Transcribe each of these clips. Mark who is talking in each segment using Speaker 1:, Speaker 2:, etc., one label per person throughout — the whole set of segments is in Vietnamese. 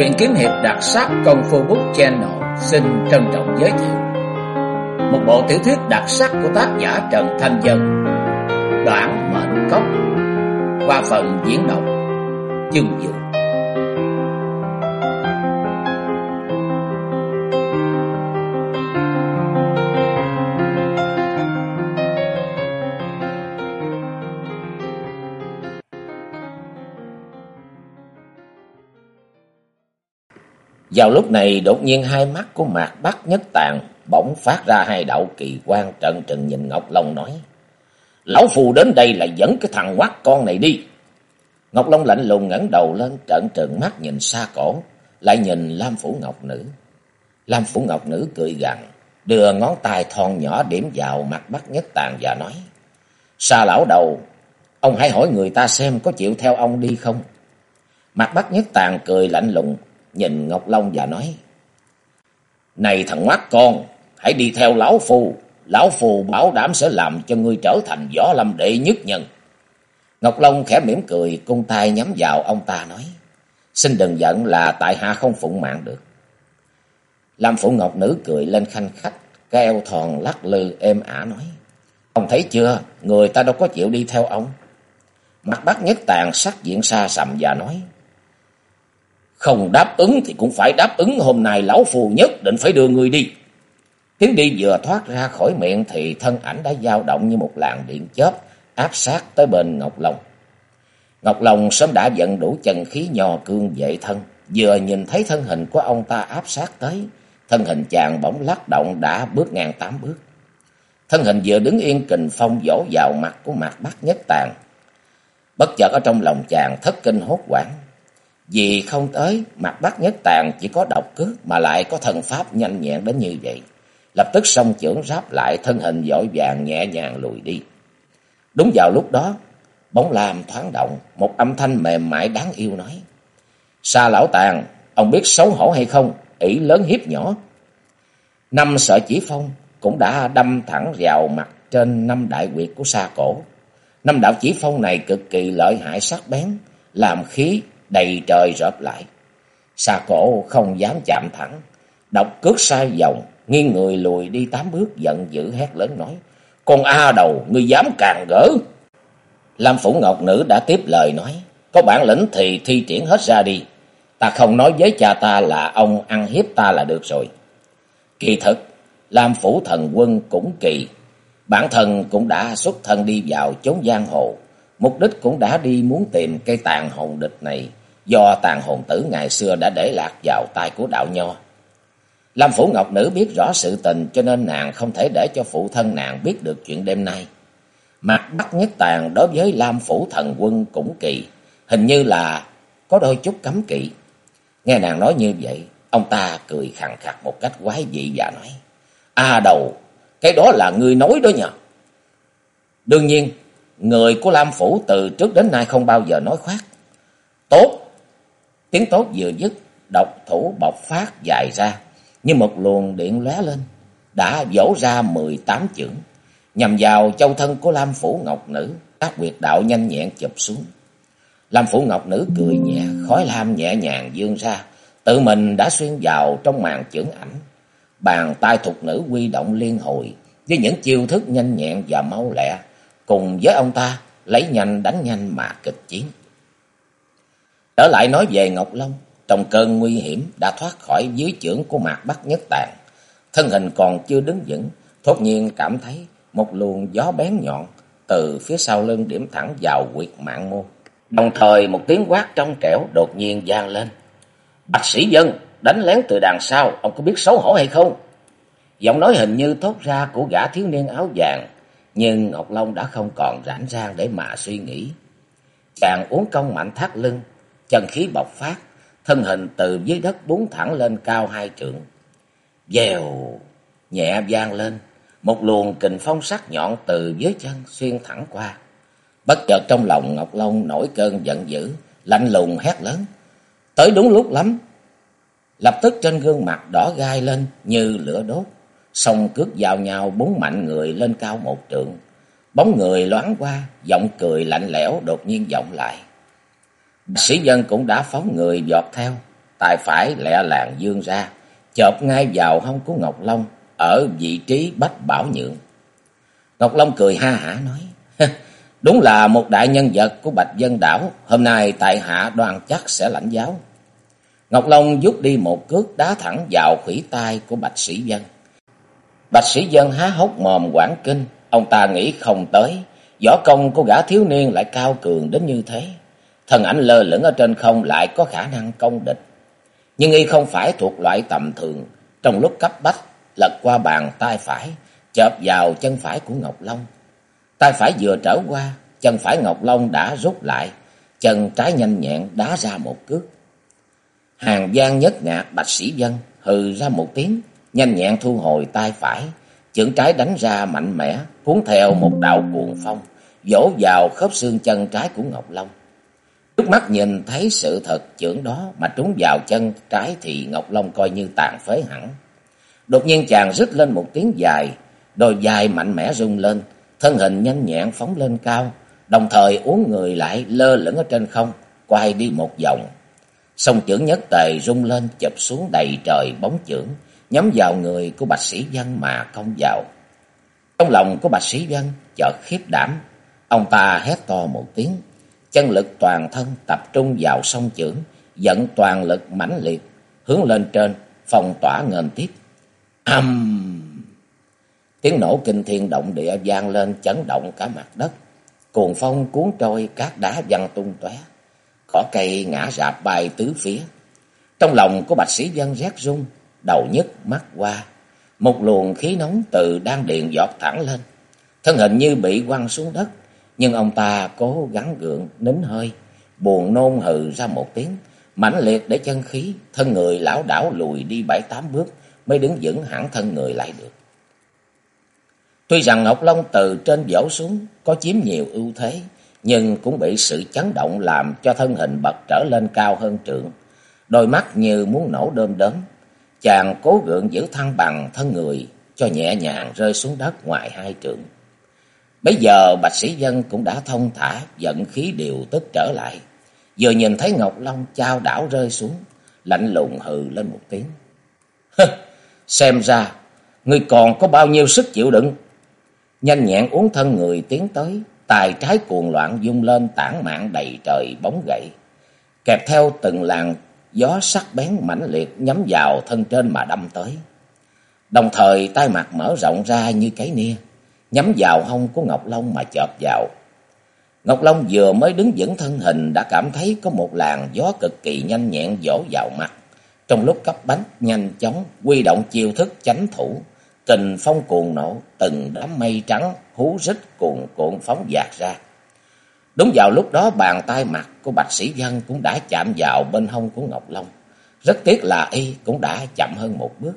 Speaker 1: Truyện kiếm hiệp đặc sắc Công Phu Book Channel xin trân trọng giới thiệu một bộ tiểu thuyết đặc sắc của tác giả Trần Thanh Dân, Đoạn Mệnh Cốc, qua phần diễn đọc Dương Dược. Vào lúc này đột nhiên hai mắt của Mạc Bắc Nhất Tạng bỗng phát ra hai đạo kỳ quang, trợn trừng nhìn Ngọc Long nói: "Lão phù đến đây là dẫn cái thằng quắt con này đi." Ngọc Long lạnh lùng ngẩng đầu lên, trợn trừng mắt nhìn Sa Cổ, lại nhìn Lam Phủ Ngọc Nữ. Lam Phủ Ngọc Nữ cười gằn, đưa ngón tay thon nhỏ điểm vào Mạc Bắc Nhất Tạng và nói: "Sa lão đầu, ông hãy hỏi người ta xem có chịu theo ông đi không?" Mạc Bắc Nhất Tạng cười lạnh lùng nhìn Ngọc Long và nói: "Này thằng mắt con, hãy đi theo lão phù bảo đảm sẽ làm cho ngươi trở thành võ lâm đệ nhất nhân." Ngọc Long khẽ mỉm cười, cung tay nhắm vào ông ta nói: "Xin đừng giận, là tại hạ không phụng mạng được." Lam Phủ Ngọc Nữ cười lên khanh khách, cái eo thon lắc lư êm ả nói: "Ông thấy chưa, người ta đâu có chịu đi theo ông." Mặt Bắc Nhất Tạng sắc diện xa sầm và nói: "Không đáp ứng thì cũng phải đáp ứng, hôm nay lão phù nhất định phải đưa người đi." Tiếng đi vừa thoát ra khỏi miệng thì thân ảnh đã dao động như một làn điện chớp áp sát tới bên Ngọc Long. Ngọc Long sớm đã vận đủ chân khí nho cương vệ thân, vừa nhìn thấy thân hình của ông ta áp sát tới, thân hình chàng bỗng lắc động đã bước ngang 8 bước. Thân hình vừa đứng yên, kình phong vỗ vào mặt của Mạc Bắc Nhất Tạng. Bất chợt ở trong lòng chàng thất kinh hốt hoảng, vì không tới Mạc Bắc Nhất Tạng chỉ có độc cước mà lại có thần pháp nhanh nhẹn đến như vậy. Lập tức song chưởng ráp lại, thân hình vội vàng nhẹ nhàng lùi đi. Đúng vào lúc đó, bóng lam thoáng động, một âm thanh mềm mại đáng yêu nói: "Sa lão Tàng, ông biết xấu hổ hay không? Ỷ lớn hiếp nhỏ." 5 sợi chỉ phong cũng đã đâm thẳng vào mặt trên 5 đại huyệt của Sa Cổ. 5 đạo chỉ phong này cực kỳ lợi hại sắc bén, làm khí đầy trời rợp lại. Sa Cổ không dám chạm thẳng, độc cước sai vòng, nghiêng người lùi đi 8 bước, giận dữ hét lớn nói: "Con A đầu, ngươi dám càn rỡ!" Lam Phủ Ngọc Nữ đã tiếp lời nói: "Có bản lĩnh thì thi triển hết ra đi, ta không nói với cha ta là ông ăn hiếp ta là được rồi." Kỳ thực Lam Phủ thần quân cũng kỳ, bản thân cũng đã xuất thân đi vào chốn giang hồ, mục đích cũng đã đi muốn tìm cây tàn hồn địch này, do tàn hồn tử ngày xưa đã để lạc vào tay của đạo nho. Lam Phủ Ngọc Nữ biết rõ sự tình, cho nên nàng không thể để cho phụ thân nàng biết được chuyện đêm nay. Mạc Bắc Nhất Tạng đối với Lam Phủ thần quân cũng kỳ, hình như là có đôi chút cấm kỵ. Nghe nàng nói như vậy, ông ta cười khằng khặc một cách quái dị và nói: "A đầu, cái đó là ngươi nói đó nhờ. Đương nhiên, người của Lam Phủ từ trước đến nay không bao giờ nói khoác." "Tốt!" Tiếng tốt vừa dứt, độc thủ bộc phát dài ra, như một luồng điện lóe lên, đã vỗ ra 18 chưởng, nhằm vào châu thân của Lam Phủ Ngọc Nữ. Các huyệt đạo nhanh nhẹn chụp xuống. Lam Phủ Ngọc Nữ cười nhẹ, khói lam nhẹ nhàng vươn ra, tự mình đã xuyên vào trong màn chưởng ảnh. Bàn tay thục nữ huy động liên hồi với những chiêu thức nhanh nhẹn và mau lẹ, cùng với ông ta lấy nhanh đánh nhanh mà kịch chiến. Trở lại nói về Ngọc Long, trong cơn nguy hiểm đã thoát khỏi dưới chưởng của Mạc Bắc Nhất Tạng, thân hình còn chưa đứng vững, thốt nhiên cảm thấy một luồng gió bén nhọn từ phía sau lưng điểm thẳng vào huyệt mạng môn. Đồng thời một tiếng quát trong trẻo đột nhiên vang lên: "Bạch Sĩ Dân, đánh lén từ đằng sau, ông có biết xấu hổ hay không?" Giọng nói hình như thốt ra của gã thiếu niên áo vàng, nhưng Ngọc Long đã không còn rảnh rang để mà suy nghĩ. Chàng uốn cong mạnh thắt lưng, chân khí bộc phát, thân hình từ dưới đất búng thẳng lên cao 2 trượng. Vèo nhẹ vang lên, một luồng kình phong sắc nhọn từ dưới chân xuyên thẳng qua. Bất chợt trong lòng Ngọc Long nổi cơn giận dữ, lạnh lùng hét lớn: "Tới đúng lúc lắm!" Lập tức trên gương mặt đỏ gai lên như lửa đốt, song cước vào nhau búng mạnh người lên cao 1 trượng. Bóng người loáng qua, giọng cười lạnh lẽo đột nhiên vọng lại. Sĩ Dân cũng đã phóng người vọt theo, tay phải lẹ làng vươn ra, chộp ngay vào hông của Ngọc Long ở vị trí Bách Bảo Nhượng. Ngọc Long cười ha hả nói: Đúng là một đại nhân vật của Bạch Vân Đảo, hôm nay tại hạ đoan chắc sẽ lãnh giáo. Ngọc Long vút đi một cước đá thẳng vào khuỷu tay của Bạch Sĩ Vân. Bạch Sĩ Vân há hốc mồm hoảng kinh, ông ta nghĩ không tới, võ công của gã thiếu niên lại cao cường đến như thế. Thân ảnh lơ lửng ở trên không lại có khả năng công địch. Nhưng y không phải thuộc loại tầm thường, trong lúc cấp bách, lật qua bàn tay phải, chộp vào chân phải của Ngọc Long. Tay phải vừa trở qua, chân phải Ngọc Long đã rút lại, chân trái nhanh nhẹn đá ra một cước. Hàng Giang nhất ngạc Bạch Sĩ Vân hừ ra một tiếng, nhanh nhẹn thu hồi tay phải, chưởng trái đánh ra mạnh mẽ, cuốn theo một đạo cuồng phong, vỗ vào khớp xương chân trái của Ngọc Long. Trước mắt nhìn thấy sự thật, chưởng đó mà trúng vào chân trái thì Ngọc Long coi như tàn phế hẳn. Đột nhiên chàng rít lên một tiếng dài, đôi vai mạnh mẽ rung lên, thân hình nhanh nhẹn phóng lên cao, đồng thời uốn người lại lơ lửng ở trên không, quay đi một vòng. Song chưởng nhất tề rung lên chụp xuống đầy trời bóng chưởng, nhắm vào người của Bạch Sĩ Vân mà công vào. Trong lòng của Bạch Sĩ Vân chợt khiếp đảm, ông ta hét to một tiếng, chân lực toàn thân tập trung vào song chưởng, dẫn toàn lực mãnh liệt hướng lên trên, phong tỏa nghênh tiếp. Tiếng nổ kinh thiên động địa vang lên chấn động cả mặt đất. Cuồng phong cuốn trôi cát đá văng tung tóe, cỏ cây ngã rạp bay tứ phía. Trong lòng của Bạch Sĩ Vân rét run, đầu nhức mắt qua, một luồng khí nóng từ đan điền giọt thẳng lên, thân hình như bị quăng xuống đất. Nhưng ông ta cố gắng gượng nín hơi, buồn nôn hừ ra một tiếng, mãnh liệt để chân khí, thân người lảo đảo lùi đi 7-8 bước mới đứng vững hẳn thân người lại được. Tuy rằng Ngọc Long từ trên vỗ xuống có chiếm nhiều ưu thế, nhưng cũng bị sự chấn động làm cho thân hình bật trở lên cao hơn trượng, đôi mắt như muốn nổ đom đóm. Chàng cố gượng giữ thăng bằng thân người cho nhẹ nhàng rơi xuống đất ngoài 2 trượng. Bấy giờ Bạch Sĩ Vân cũng đã thông thả, vận khí điều tức trở lại. Vừa nhìn thấy Ngọc Long chao đảo rơi xuống, lạnh lùng hừ lên một tiếng. Xem ra ngươi còn có bao nhiêu sức chịu đựng. Nhanh nhẹn uốn thân người tiến tới, tay trái cuồng loạn vung lên tản mạn đầy trời bóng gậy, kèm theo từng làn gió sắc bén mãnh liệt nhắm vào thân trên mà đâm tới. Đồng thời tay mặt mở rộng ra như cái nia, nhắm vào hông của Ngọc Long mà chộp vào. Ngọc Long vừa mới đứng vững thân hình đã cảm thấy có một làn gió cực kỳ nhanh nhẹn vỗ vào mặt. Trong lúc cấp bách nhanh chóng huy động chiêu thức chánh thủ, kình phong cuồng nổ, từng đám mây trắng hú rít cuồn cuộn phóng dạt ra. Đúng vào lúc đó bàn tay mặt của Bạch Sĩ Vân cũng đã chạm vào bên hông của Ngọc Long. Rất tiếc là y cũng đã chậm hơn một bước.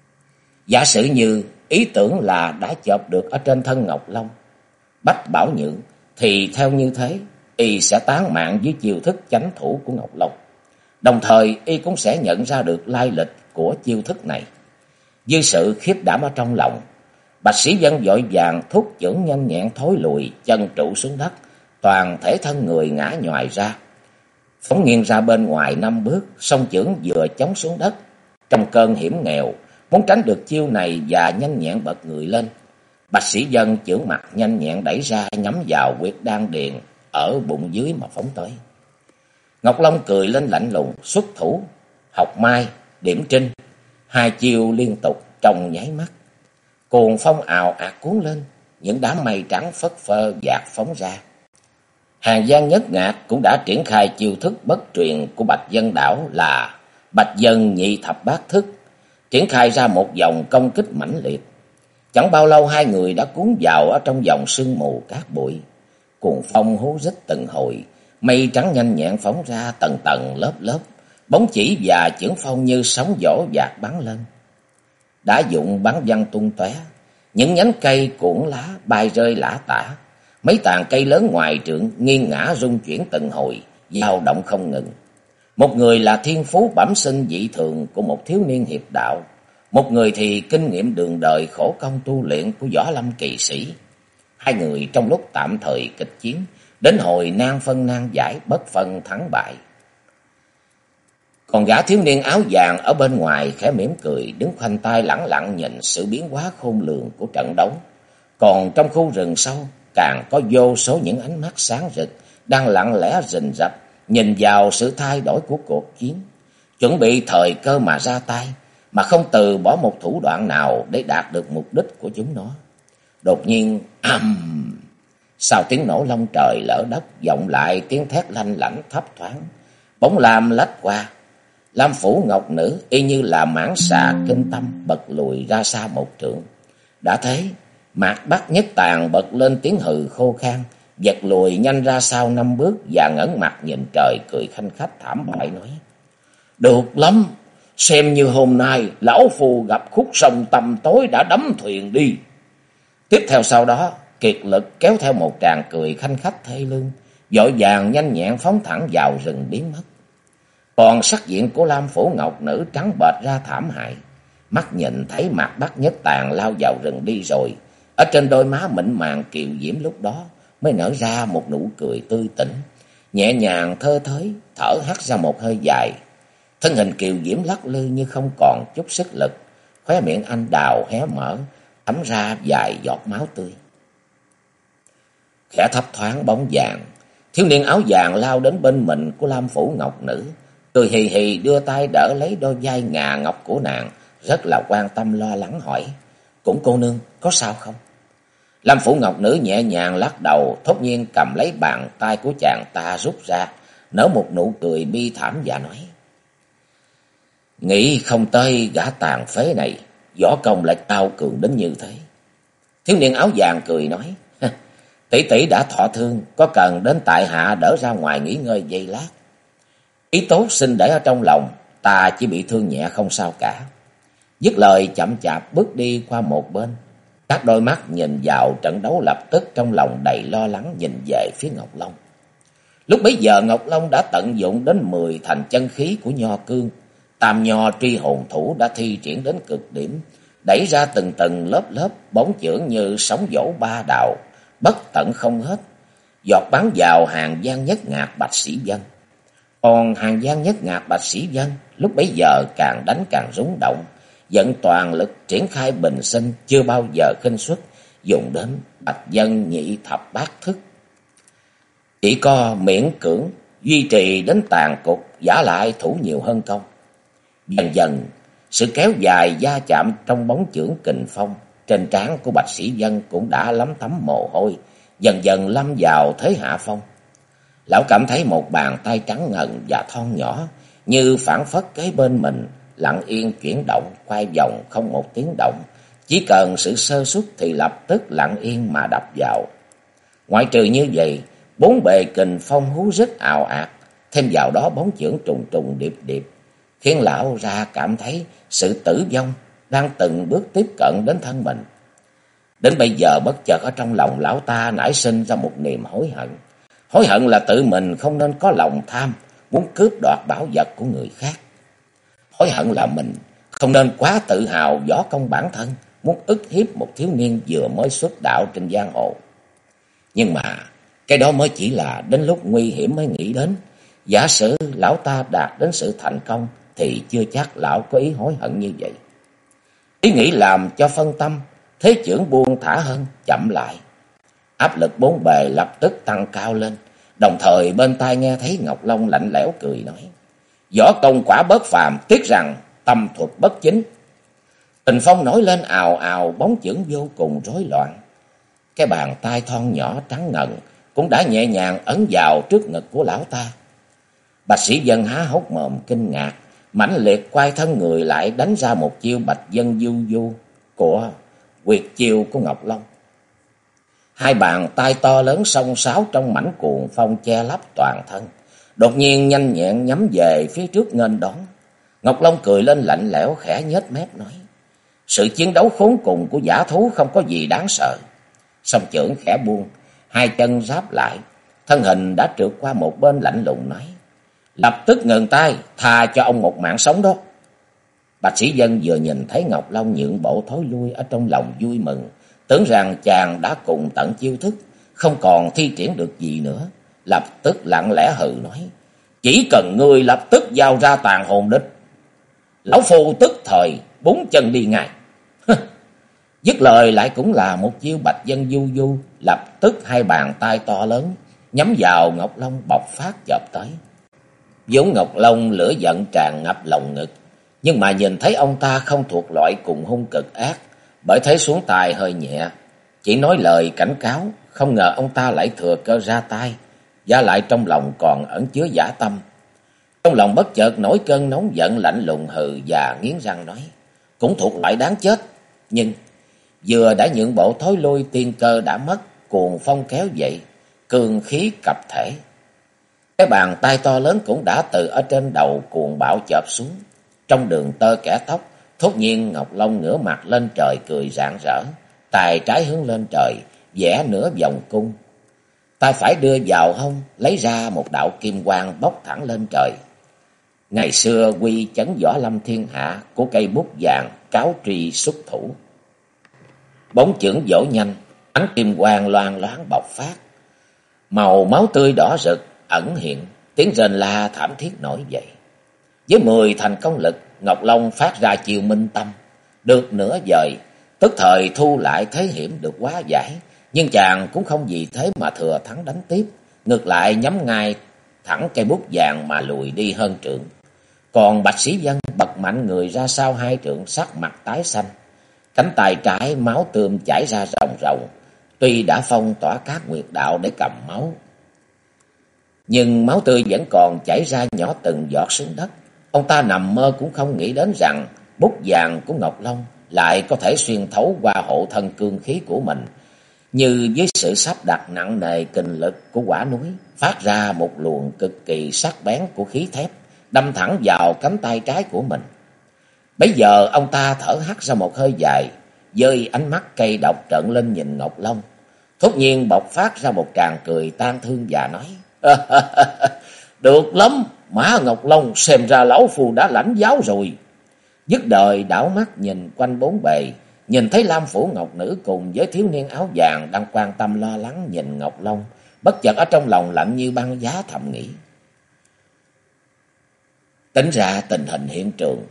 Speaker 1: Giả sử như ý tưởng là đã chộp được ở trên thân Ngọc Long, Bách Bảo Nhượng, thì theo như thế y sẽ tán mạng dưới chiêu thức chánh thủ của Ngọc Long. Đồng thời y cũng sẽ nhận ra được lai lịch của chiêu thức này. Dưới sự khiếp đảm ở trong lòng, Bạch Sĩ Vân vội vàng thúc chưởng nhanh nhẹn thối lùi, chân trụ xuống đất, toàn thể thân người ngã nhoài ra, phóng nghiêng ra bên ngoài 5 bước, song chưởng vừa chống xuống đất. Trong cơn hiểm nghèo, muốn tránh được chiêu này và nhanh nhẹn bật người lên, Bạch Sĩ Vân chưởng mặt nhanh nhẹn đẩy ra nhắm vào huyệt đan điền ở bụng dưới mà phóng tới. Ngọc Long cười lên lạnh lùng, xuất thủ, học mai, điểm trinh, 2 chiêu liên tục trong nháy mắt. Cuồng phong ào ạt cuốn lên, những đám mây trắng phất phơ dạt phóng ra. Hàng Giang nhất ngạc cũng đã triển khai chiêu thức bất truyền của Bạch Vân Đảo là Bạch Vân Nhị Thập Bát Thức, triển khai ra một dòng công kích mãnh liệt. Chẳng bao lâu hai người đã cuốn vào ở trong dòng sương mù cát bụi. Cuồng phong hú rít từng hồi, mây trắng nhanh nhẹn phóng ra tầng tầng lớp lớp, bóng chỉ và chưởng phong như sóng vỗ dạt bắn lên. Đã dụng bắn văng tung tóe, những nhánh cây cuộn lá bay rơi lả tả, mấy tàn cây lớn ngoài trượng nghiêng ngã rung chuyển từng hồi, dao động không ngừng. Một người là thiên phú bẩm sinh dị thường của một thiếu niên hiệp đạo, một người thì kinh nghiệm đường đời khổ công tu luyện của võ lâm kỳ sĩ. Hai người trong lúc tạm thời kịch chiến, đến hồi nan phân nan giải, bất phân thắng bại. Còn gã thiếu niên áo vàng ở bên ngoài khẽ mỉm cười, đứng khoanh tay lẳng lặng nhìn sự biến hóa khôn lường của trận đấu. Còn trong khu rừng sâu càng có vô số những ánh mắt sáng rực đang lặng lẽ rình rập nhìn vào sự thay đổi của cuộc chiến, chuẩn bị thời cơ mà ra tay, mà không từ bỏ một thủ đoạn nào để đạt được mục đích của chúng nó. Đột nhiên, sau tiếng nổ long trời lở đất, vọng lại tiếng thét lanh lảnh thấp thoáng. Bóng lam lách qua, Lam phủ ngọc nữ y như là mãng xà kinh tâm bật lùi ra xa một trượng. Đã thấy Mạc Bắc Nhất Tàn bật lên tiếng hừ khô khan, giật lùi nhanh ra sau 5 bước và ngẩng mặt nhìn trời cười khanh khách thảm bại nói: "Được lắm, xem như hôm nay lão phù gặp khúc sông tăm tối đã đắm thuyền đi." Tiếp theo sau đó, kiệt lực kéo theo một tràng cười khanh khách thê lương, vội vàng nhanh nhẹn phóng thẳng vào rừng biến mất. Còn sắc diện của Lam phủ ngọc nữ trắng bệch ra thảm hại, mắt nhìn thấy Mạc Bắc Nhất Tàn lao vào rừng đi rồi, ở trên đôi má mịn màng kiều diễm lúc đó mới nở ra một nụ cười tươi tỉnh, nhẹ nhàng thơ thới, thở hắt ra một hơi dài. Thân hình kiều diễm lắc lư như không còn chút sức lực, khóe miệng anh đào hé mở, thấm ra vài giọt máu tươi. Khẽ thấp thoáng bóng vàng, thiếu niên áo vàng lao đến bên mình của Lam phủ ngọc nữ, cười hì hì đưa tay đỡ lấy đôi vai ngà ngọc của nàng, rất là quan tâm lo lắng hỏi: "Cũng cô nương có sao không?" Lam phủ ngọc nữ nhẹ nhàng lắc đầu, thốt nhiên cầm lấy bàn tay của chàng ta rút ra, nở một nụ cười bi thảm và nói: "Nghĩ không tới gã tàn phế này võ công lại cao cường đến như thế." Thiếu niên áo vàng cười nói: "Tỷ tỷ đã thọ thương, có cần đến tại hạ đỡ ra ngoài nghỉ ngơi giây lát? Ý tốt xin để ở trong lòng, ta chỉ bị thương nhẹ không sao cả." Dứt lời chậm chạp bước đi qua một bên, các đôi mắt nhìn vào trận đấu lập tức trong lòng đầy lo lắng nhìn về phía Ngọc Long. Lúc bấy giờ Ngọc Long đã tận dụng đến 10 thành chân khí của Nho Cương, Tam Nho Tri Hồn Thủ đã thi triển đến cực điểm, đẩy ra từng tầng lớp lớp bóng chưởng như sóng vỗ ba đào, bất tận không hết, giọt bắn vào hàng Giang Nhất Ngạc Bạch Sĩ Vân. Còn hàng Giang Nhất Ngạc Bạch Sĩ Vân lúc bấy giờ càng đánh càng rúng động, dẫn toàn lực triển khai bình sinh chưa bao giờ khinh suất, dùng đến Bạch Dân Nhị Thập Bát Thức. Chỉ có miễn cưỡng duy trì đến tàn cục, giả lại thủ nhiều hơn công. Dần dần, sự kéo dài va chạm trong bóng chưởng kình phong trên trán của Bạch Sĩ Vân cũng đã lấm tấm mồ hôi, dần dần lâm vào thế hạ phong. Lão cảm thấy một bàn tay trắng ngần và thon nhỏ như phảng phất kế bên mình, lặng yên chuyển động, quay vòng không một tiếng động, chỉ cần sự sơ suất thì lập tức lặng yên mà đập vào. Ngoại trừ như vậy, bốn bề kình phong hú rít ào ạt, thêm vào đó bóng chưởng trùng trùng điệp điệp, khiến lão ra cảm thấy sự tử vong đang từng bước tiếp cận đến thân mình. Đến bây giờ bất chợt ở trong lòng lão ta nảy sinh ra một niềm hối hận. Hối hận là tự mình không nên có lòng tham, muốn cướp đoạt bảo vật của người khác. Hối hận là mình không nên quá tự hào võ công bản thân, muốn ức hiếp một thiếu niên vừa mới xuất đạo trên giang hồ. Nhưng mà cái đó mới chỉ là đến lúc nguy hiểm mới nghĩ đến. Giả sử lão ta đạt đến sự thành công thì chưa chắc lão có ý hối hận như vậy. Ý nghĩ làm cho phân tâm, thế chưởng buông thả hơn, chậm lại. Áp lực bốn bề lập tức tăng cao lên, đồng thời bên tai nghe thấy Ngọc Long lạnh lẽo cười nói: "Võ công quả bất phàm, tiếc rằng tâm thuật bất chính." Tình phong nổi lên ào ào, bóng chưởng vô cùng rối loạn. Cái bàn tay thon nhỏ trắng ngần cũng đã nhẹ nhàng ấn vào trước ngực của lão ta. Bạch Sĩ Vân há hốc mồm kinh ngạc, mãnh liệt quay thân người lại đánh ra một chiêu Bạch Dân Du Du của quyệt chiêu của Ngọc Long. Hai bàn tay to lớn xông xáo trong mảnh cuồng phong che lấp toàn thân, đột nhiên nhanh nhẹn nhắm về phía trước nghênh đón. Ngọc Long cười lên lạnh lẽo, khẽ nhếch mép nói: "Sự chiến đấu khốn cùng của dã thú không có gì đáng sợ." Song chưởng khẽ buông, hai chân ráp lại, thân hình đã trượt qua một bên lạnh lùng nói: "Lập tức ngừng tay, tha cho ông một mạng sống đó." Bạch Sĩ Vân vừa nhìn thấy Ngọc Long nhượng bộ thối lui, ở trong lòng vui mừng, tưởng rằng chàng đã cùng tận chiêu thức, không còn thi triển được gì nữa, lập tức lặng lẽ hừ nói: Chỉ cần ngươi lập tức giao ra tàn hồn đích, lão phu tức thời búng chân đi ngay. Dứt lời lại cũng là một chiêu bạch dân du du, lập tức hai bàn tay to lớn nhắm vào Ngọc Long bộc phát chộp tới. vốn Ngọc Long lửa giận tràn ngập lòng ngực, nhưng mà nhìn thấy ông ta không thuộc loại cùng hung cực ác, bởi thế xuống tài hơi nhẹ, chỉ nói lời cảnh cáo, không ngờ ông ta lại thừa cơ ra tay, và lại trong lòng còn ẩn chứa dã tâm. Trong lòng bất chợt nổi cơn nóng giận, lạnh lùng hừ và nghiến răng nói, cũng thuộc loại đáng chết, nhưng vừa đã nhượng bộ thối lui, tiên cơ đã mất, cuồng phong kéo dậy, cương khí cập thể. Cái bàn tay to lớn cũng đã từ ở trên đầu cuồng bạo chộp xuống. Trong đường tơ kẻ tóc, thốt nhiên Ngọc Long ngửa mặt lên trời cười rạng rỡ, tay trái hướng lên trời, vẽ nửa vòng cung. Tay phải đưa vào hông, lấy ra một đạo kim quang bốc thẳng lên trời. Ngày xưa quy chấn võ lâm thiên hạ của cây bút vàng cáo truy xuất thủ. Bóng chưởng vỗ nhanh, ánh kim quang loang loáng bộc phát. Màu máu tươi đỏ rực ẩn hiện, tiếng rền la thảm thiết nổi dậy. Với 10 thành công lực, Ngọc Long phát ra chiều minh tâm, được nửa dời, tức thời thu lại thế hiểm được hóa giải. Nhưng chàng cũng không vì thế mà thừa thắng đánh tiếp, ngược lại nhắm ngay thẳng cây bút vàng mà lùi đi hơn trượng. Còn Bạch Sĩ Vân bật mạnh người ra sau 2 trượng, sắc mặt tái xanh, cánh tay trái máu tươm chảy ra ròng ròng. Tuy đã phong tỏa các nguyệt đạo để cầm máu, nhưng máu tươi vẫn còn chảy ra nhỏ từng giọt xuống đất. Ông ta nằm mơ cũng không nghĩ đến rằng bút vàng của Ngọc Long lại có thể xuyên thấu qua hộ thân cương khí của mình, như với sự sắp đặt nặng nề kình lực của quả núi, phát ra một luồng cực kỳ sắc bén của khí thép, đâm thẳng vào cánh tay trái của mình. Bấy giờ ông ta thở hắt ra một hơi dài, dơi ánh mắt cay độc trợn lên nhìn Ngọc Long, thốt nhiên bộc phát ra một tràng cười tang thương và nói, được lắm, Mã Ngọc Long, xem ra lão phu đã lãnh giáo rồi. Dứt đời đảo mắt nhìn quanh bốn bề, nhìn thấy Lam Phủ Ngọc Nữ cùng với thiếu niên áo vàng đang quan tâm lo lắng nhìn Ngọc Long, bất chợt ở trong lòng lạnh như băng giá, thầm nghĩ, tính ra tình hình hiện trường,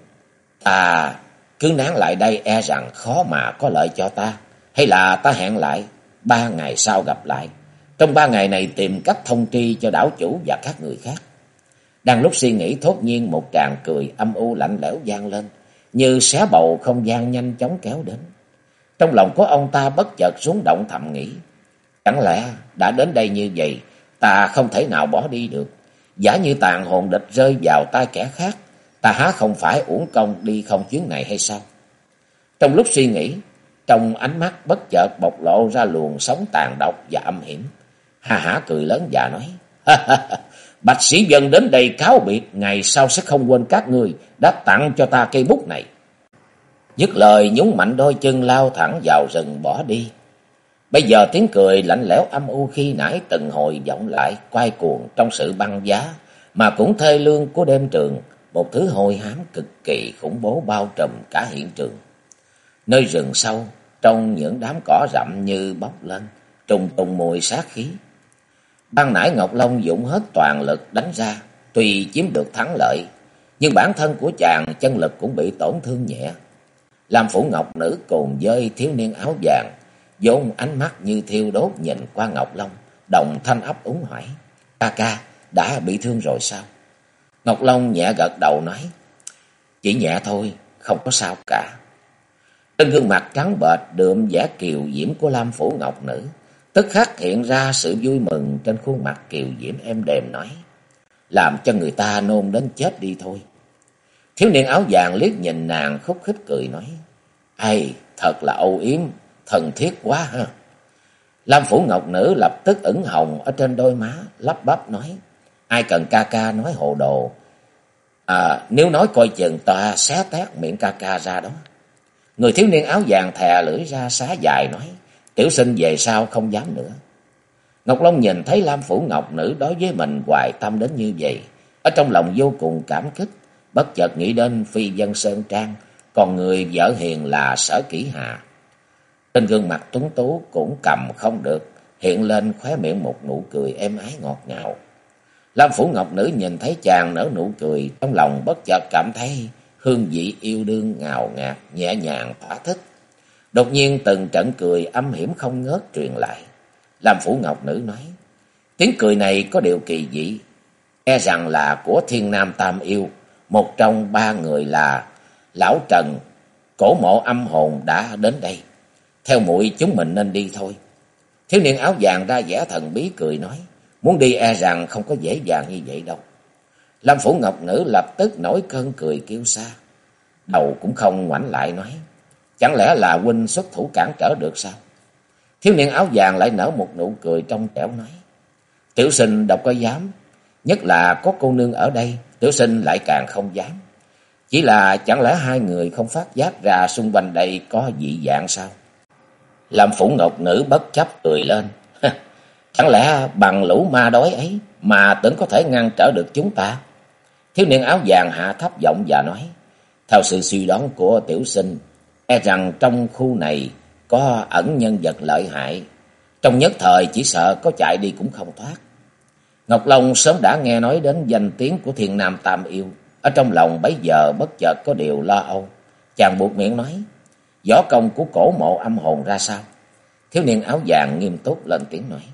Speaker 1: ta cứ nán lại đây e rằng khó mà có lợi cho ta, hay là ta hẹn lại 3 ngày sau gặp lại, trong 3 ngày này tìm cách thông tri cho đảo chủ và các người khác. Đang lúc suy nghĩ, thốt nhiên một tràng cười âm u lạnh lẽo vang lên, như xé bầu không gian nhanh chóng kéo đến. Trong lòng của ông ta bất chợt rúng động, thầm nghĩ, chẳng lẽ đã đến đây như vậy, ta không thể nào bỏ đi được. Giả như tàn hồn địch rơi vào tay kẻ khác, ta há không phải uổng công đi không chuyến này hay sao? Trong lúc suy nghĩ, trong ánh mắt bất chợt bộc lộ ra luồng sống tàn độc và âm hiểm. Ha hả cười lớn và nói, Bạch Sĩ Vân đến đây cáo biệt, ngày sau sẽ không quên các ngươi đã tặng cho ta cây bút này. Dứt lời nhún mạnh đôi chân lao thẳng vào rừng bỏ đi. Bây giờ tiếng cười lạnh lẽo âm u khi nãy từng hồi vọng lại, quay cuồng trong sự băng giá mà cũng thê lương của đêm trường. Một thứ hôi hám cực kỳ khủng bố bao trùm cả hiện trường. Nơi rừng sâu, trong những đám cỏ rậm như bốc lên trùng trùng mùi sát khí. Ban nãy Ngọc Long dụng hết toàn lực đánh ra, tuy chiếm được thắng lợi, nhưng bản thân của chàng chân lực cũng bị tổn thương nhẹ. Lam Phủ Ngọc Nữ cùng với thiếu niên áo vàng vốn ánh mắt như thiêu đốt nhìn qua Ngọc Long, đồng thanh ấp úng hỏi, ca ca đã bị thương rồi sao? Ngọc Long nhẹ gật đầu nói, chỉ nhẹ thôi, không có sao cả. Trên gương mặt trắng bệch đượm vẻ kiều diễm của Lam Phủ Ngọc Nữ, tức khắc hiện ra sự vui mừng trên khuôn mặt kiều diễm êm đềm, nói, làm cho người ta nôn đến chết đi thôi. Thiếu niên áo vàng liếc nhìn nàng khúc khích cười nói, ai thật là âu yếm, thân thiết quá ha. Lam Phủ Ngọc Nữ lập tức ửng hồng ở trên đôi má, lắp bắp nói, ai cần ca ca nói hồ đồ, nếu nói coi chừng ta xé tét miệng ca ca ra đó. Người thiếu niên áo vàng thè lưỡi ra xá dài nói, tiểu sinh về sau không dám nữa. Ngọc Long nhìn thấy Lam Phủ Ngọc Nữ đối với mình hoài tâm đến như vậy, ở trong lòng vô cùng cảm kích, bất chợt nghĩ đến Phi Vân Sơn Trang, còn người vợ hiền là Sở Kỷ Hà. Trên gương mặt tuấn tú cũng cầm không được, hiện lên khóe miệng một nụ cười êm ái ngọt ngào. Lam Phủ Ngọc Nữ nhìn thấy chàng nở nụ cười, trong lòng bất chợt cảm thấy hương vị yêu đương ngào ngạt, nhẹ nhàng thỏa thích. Đột nhiên từng trận cười âm hiểm không ngớt truyền lại. Lam Phủ Ngọc Nữ nói, tiếng cười này có điều kỳ dị, e rằng là của Thiên Nam Tam Yêu, một trong ba người là Lão Trần, Cổ Mộ Âm Hồn đã đến đây. Theo muội chúng mình nên đi thôi. Thiếu niên áo vàng ra vẻ thần bí cười nói, muốn đi e rằng không có dễ dàng như vậy đâu. Lam Phủ Ngọc Nữ lập tức nổi cơn cười kêu xa, đầu cũng không ngoảnh lại nói, chẳng lẽ là huynh xuất thủ cản trở được sao? Thiếu niên áo vàng lại nở một nụ cười trong trẻo nói, tiểu sinh đâu có dám, nhất là có cô nương ở đây, tiểu sinh lại càng không dám. Chỉ là chẳng lẽ hai người không phát giác ra xung quanh đây có dị dạng sao? Lam Phủ Ngọc Nữ bất chấp cười lên, chẳng lẽ bằng lũ ma đói ấy mà tưởng có thể ngăn trở được chúng ta? Thiếu niên áo vàng hạ thấp giọng và nói, theo sự suy đoán của tiểu sinh, e rằng trong khu này có ẩn nhân vật lợi hại, trong nhất thời chỉ sợ có chạy đi cũng không thoát. Ngọc Long sớm đã nghe nói đến danh tiếng của Thiên Nam Tam Yêu, ở trong lòng bấy giờ bất chợt có điều lo âu. Chàng buột miệng nói, võ công của Cổ Mộ Âm Hồn ra sao? Thiếu niên áo vàng nghiêm túc lên tiếng nói,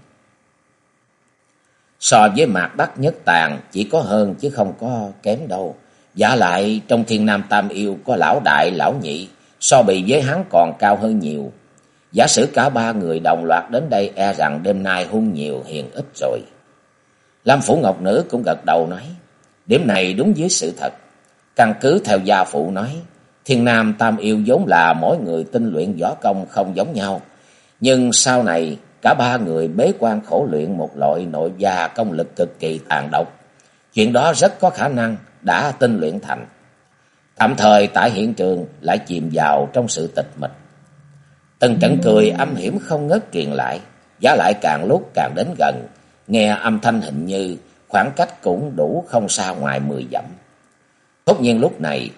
Speaker 1: so với Mạc Bắc Nhất Tàng chỉ có hơn chứ không có kém đâu. Giả lại trong Thiên Nam Tam Yêu có lão đại lão nhị, so bì với hắn còn cao hơn nhiều. Giả sử cả ba người đồng loạt đến đây, e rằng đêm nay hung nhiều hiền ít rồi. Lam Phủ Ngọc Nữ cũng gật đầu nói, điểm này đúng với sự thật. Căn cứ theo gia phụ nói, Thiên Nam Tam Yêu vốn là mỗi người tinh luyện võ công không giống nhau, nhưng sau này cả ba người bế quan khổ luyện một loại nội gia công lực cực kỳ tàn độc. Chuyện đó rất có khả năng đã tinh luyện thành. Tạm thời tại hiện trường lại chìm vào trong sự tịch mịch. Từng trận cười âm hiểm không ngớt truyền lại, giá lại càng lúc càng đến gần, nghe âm thanh hình như khoảng cách cũng đủ không xa ngoài 10 dặm. Tất nhiên lúc này,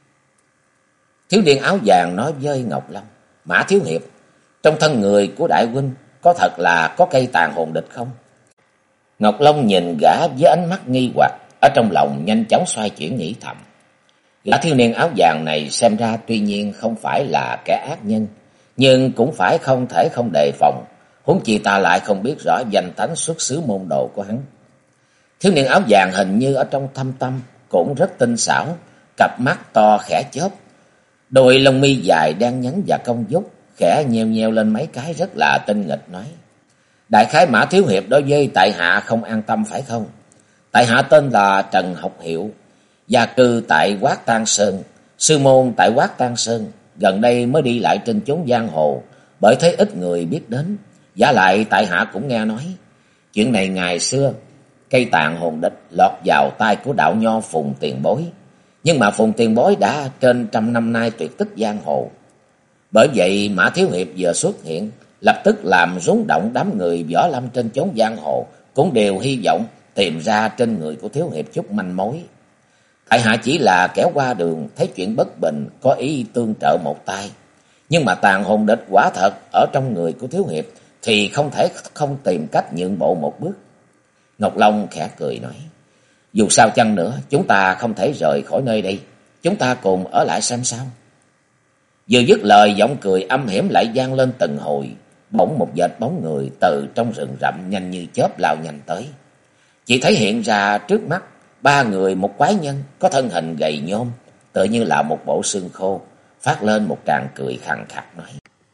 Speaker 1: thiếu niên áo vàng nói với Ngọc Long, Mã thiếu hiệp, trong thân người của đại huynh có thật là có cây tàn hồn địch không? Ngọc Long nhìn gã với ánh mắt nghi hoặc, ở trong lòng nhanh chóng xoay chuyển nghĩ thầm. Gã thiếu niên áo vàng này xem ra tuy nhiên không phải là kẻ ác nhân, nhưng cũng phải không thể không đề phòng, huống chi ta lại không biết rõ danh tánh xuất xứ môn đồ của hắn. Thiếu niên áo vàng hình như ở trong thâm tâm cũng rất tinh xảo, cặp mắt to khẽ chớp, đôi lông mi dài đen nhánh và cong vút, khẽ nheo nheo lên mấy cái rất là tinh nghịch nói, đại khái Mã thiếu hiệp đối với tại hạ không an tâm phải không? Tại hạ tên là Trần Học Hiệu, gia cư tại Quát Tang Sơn, sư môn tại Quát Tang Sơn, gần đây mới đi lại trên chốn giang hồ, bởi thế ít người biết đến. Giả lại tại hạ cũng nghe nói, chuyện này ngày xưa cây tàn hồn địch lọt vào tay của đạo nho Phùng Tiền Bối, nhưng mà Phùng Tiền Bối đã trên 100 năm nay tuyệt tích giang hồ. Bởi vậy Mã thiếu hiệp vừa xuất hiện, lập tức làm rúng động đám người võ lâm trên chốn giang hồ, cũng đều hy vọng tìm ra trên người của thiếu hiệp chút manh mối. Tại hạ chỉ là kẻ qua đường, thấy chuyện bất bình, có ý tương trợ một tay. Nhưng mà tàn hồn địch quả thật ở trong người của thiếu hiệp, thì không thể không tìm cách nhượng bộ một bước. Ngọc Long khẽ cười nói, dù sao chăng nữa, chúng ta không thể rời khỏi nơi đây, chúng ta cùng ở lại xem sao. Vừa dứt lời, giọng cười âm hiểm lại vang lên từng hồi. Bỗng một vệt bóng người từ trong rừng rậm nhanh như chớp lao nhanh tới. Chỉ thấy hiện ra trước mắt ba người một quái nhân, có thân hình gầy nhom, tựa như là một bộ xương khô, phát lên một tràng cười khàn khặt nói,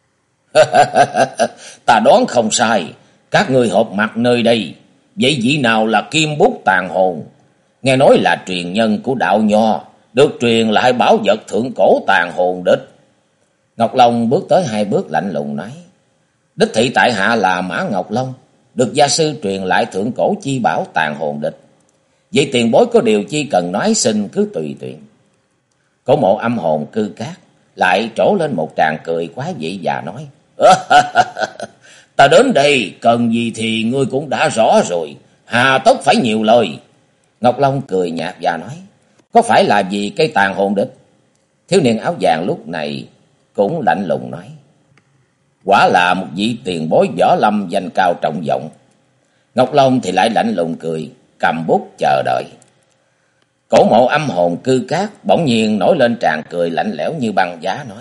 Speaker 1: ta đoán không sai, các người họp mặt nơi đây, vậy vị nào là Kim Bút Tàn Hồn? Nghe nói là truyền nhân của đạo nho, được truyền lại bảo vật thượng cổ tàn hồn địch. Ngọc Long bước tới 2 bước lạnh lùng nói, đích thị tại hạ là Mã Ngọc Long, được gia sư truyền lại thượng cổ chi bảo tàn hồn địch. Vậy tiền bối có điều chi cần nói xin cứ tùy tiện. Cổ Mộ Âm Hồn cư cát lại trổ lên một tràng cười quái dị và nói, ta đến đây cần gì thì ngươi cũng đã rõ rồi, hà tất phải nhiều lời. Ngọc Long cười nhạt và nói, có phải là vì cây tàn hồn địch? Thiếu niên áo vàng lúc này cũng lạnh lùng nói, quả là một vị tiền bối võ lâm danh cao trọng vọng. Ngọc Long thì lại lạnh lùng cười, cầm bút chờ đợi. Cổ mộ âm hồn Cư Cát bỗng nhiên nổi lên tràn cười lạnh lẽo như băng giá nói: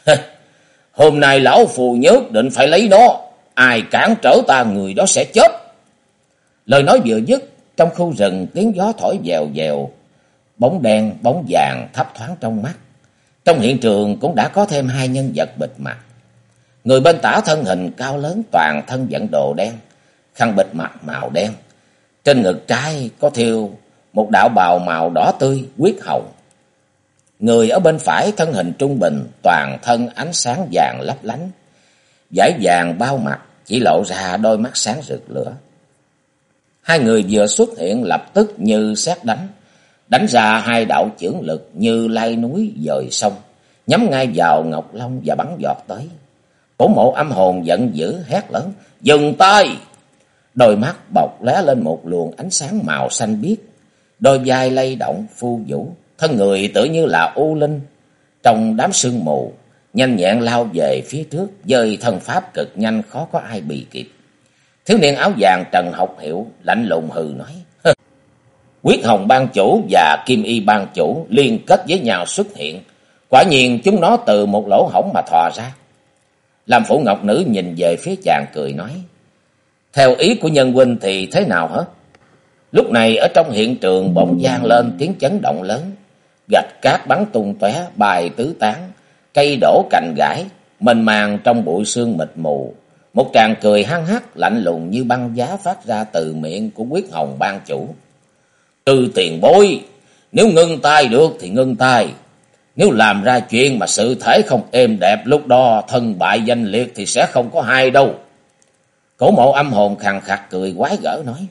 Speaker 1: Hôm nay lão phù nhất định phải lấy nó, ai cản trở ta người đó sẽ chết. Lời nói vừa dứt, trong khu rừng tiếng gió thổi vèo vèo, bóng đen bóng vàng thấp thoáng trong mắt. Trong hiện trường cũng đã có thêm hai nhân vật bịt mặt. Người bên tả thân hình cao lớn, toàn thân vận đồ đen, khăn bịt mặt màu đen, trên ngực trái có thêu một đạo bào màu đỏ tươi huyết hồng. Người ở bên phải thân hình trung bình, toàn thân ánh sáng vàng lấp lánh, vải vàng bao mặt, chỉ lộ ra đôi mắt sáng rực lửa. Hai người vừa xuất hiện lập tức như sét đánh ra hai đạo chưởng lực như lai núi dời sông, nhắm ngay vào Ngọc Long và bắn giọt tới. Cổ mộ âm hồn giận dữ hét lớn: Dừng tay! Đôi mắt bọc lóe lên một luồng ánh sáng màu xanh biếc, đôi vai lay động phù vũ, thân người tự như là u linh trong đám sương mù, nhanh nhẹn lao về phía trước, dời thân pháp cực nhanh khó có ai bị kịp. Thiếu niên áo vàng Trần Học Hiệu lạnh lùng hừ nói: Quyết Hồng ban chủ và Kim Y ban chủ liên kết với nhau xuất hiện, quả nhiên chúng nó từ một lỗ hổng mà thò ra. Lam Phủ Ngọc Nữ nhìn về phía chàng cười nói: Theo ý của nhân huynh thì thế nào hả? Lúc này ở trong hiện trường bỗng vang lên tiếng chấn động lớn, gạch cát bắn tung tóe, bài tứ tán, cây đổ cành gãy, mênh mang trong bụi sương mịt mù. Một tràng cười hăng hắc lạnh lùng như băng giá phát ra từ miệng của Quyết Hồng ban chủ: Từ tiền bối, nếu ngưng tay được thì ngưng tay, nếu làm ra chuyện mà sự thể không êm đẹp, lúc đó thân bại danh liệt thì sẽ không có hay đâu. Cổ mộ âm hồn khàn khặt cười quái gở nói: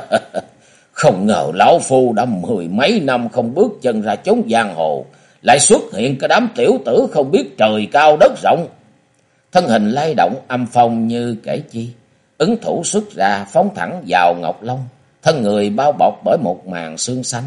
Speaker 1: Không ngờ lão phu đã mười mấy năm không bước chân ra chốn giang hồ, lại xuất hiện cái đám tiểu tử không biết trời cao đất rộng. Thân hình lay động âm phong như kể chi, ứng thủ xuất ra phóng thẳng vào Ngọc Long, thân người bao bọc bởi một màn xương xanh,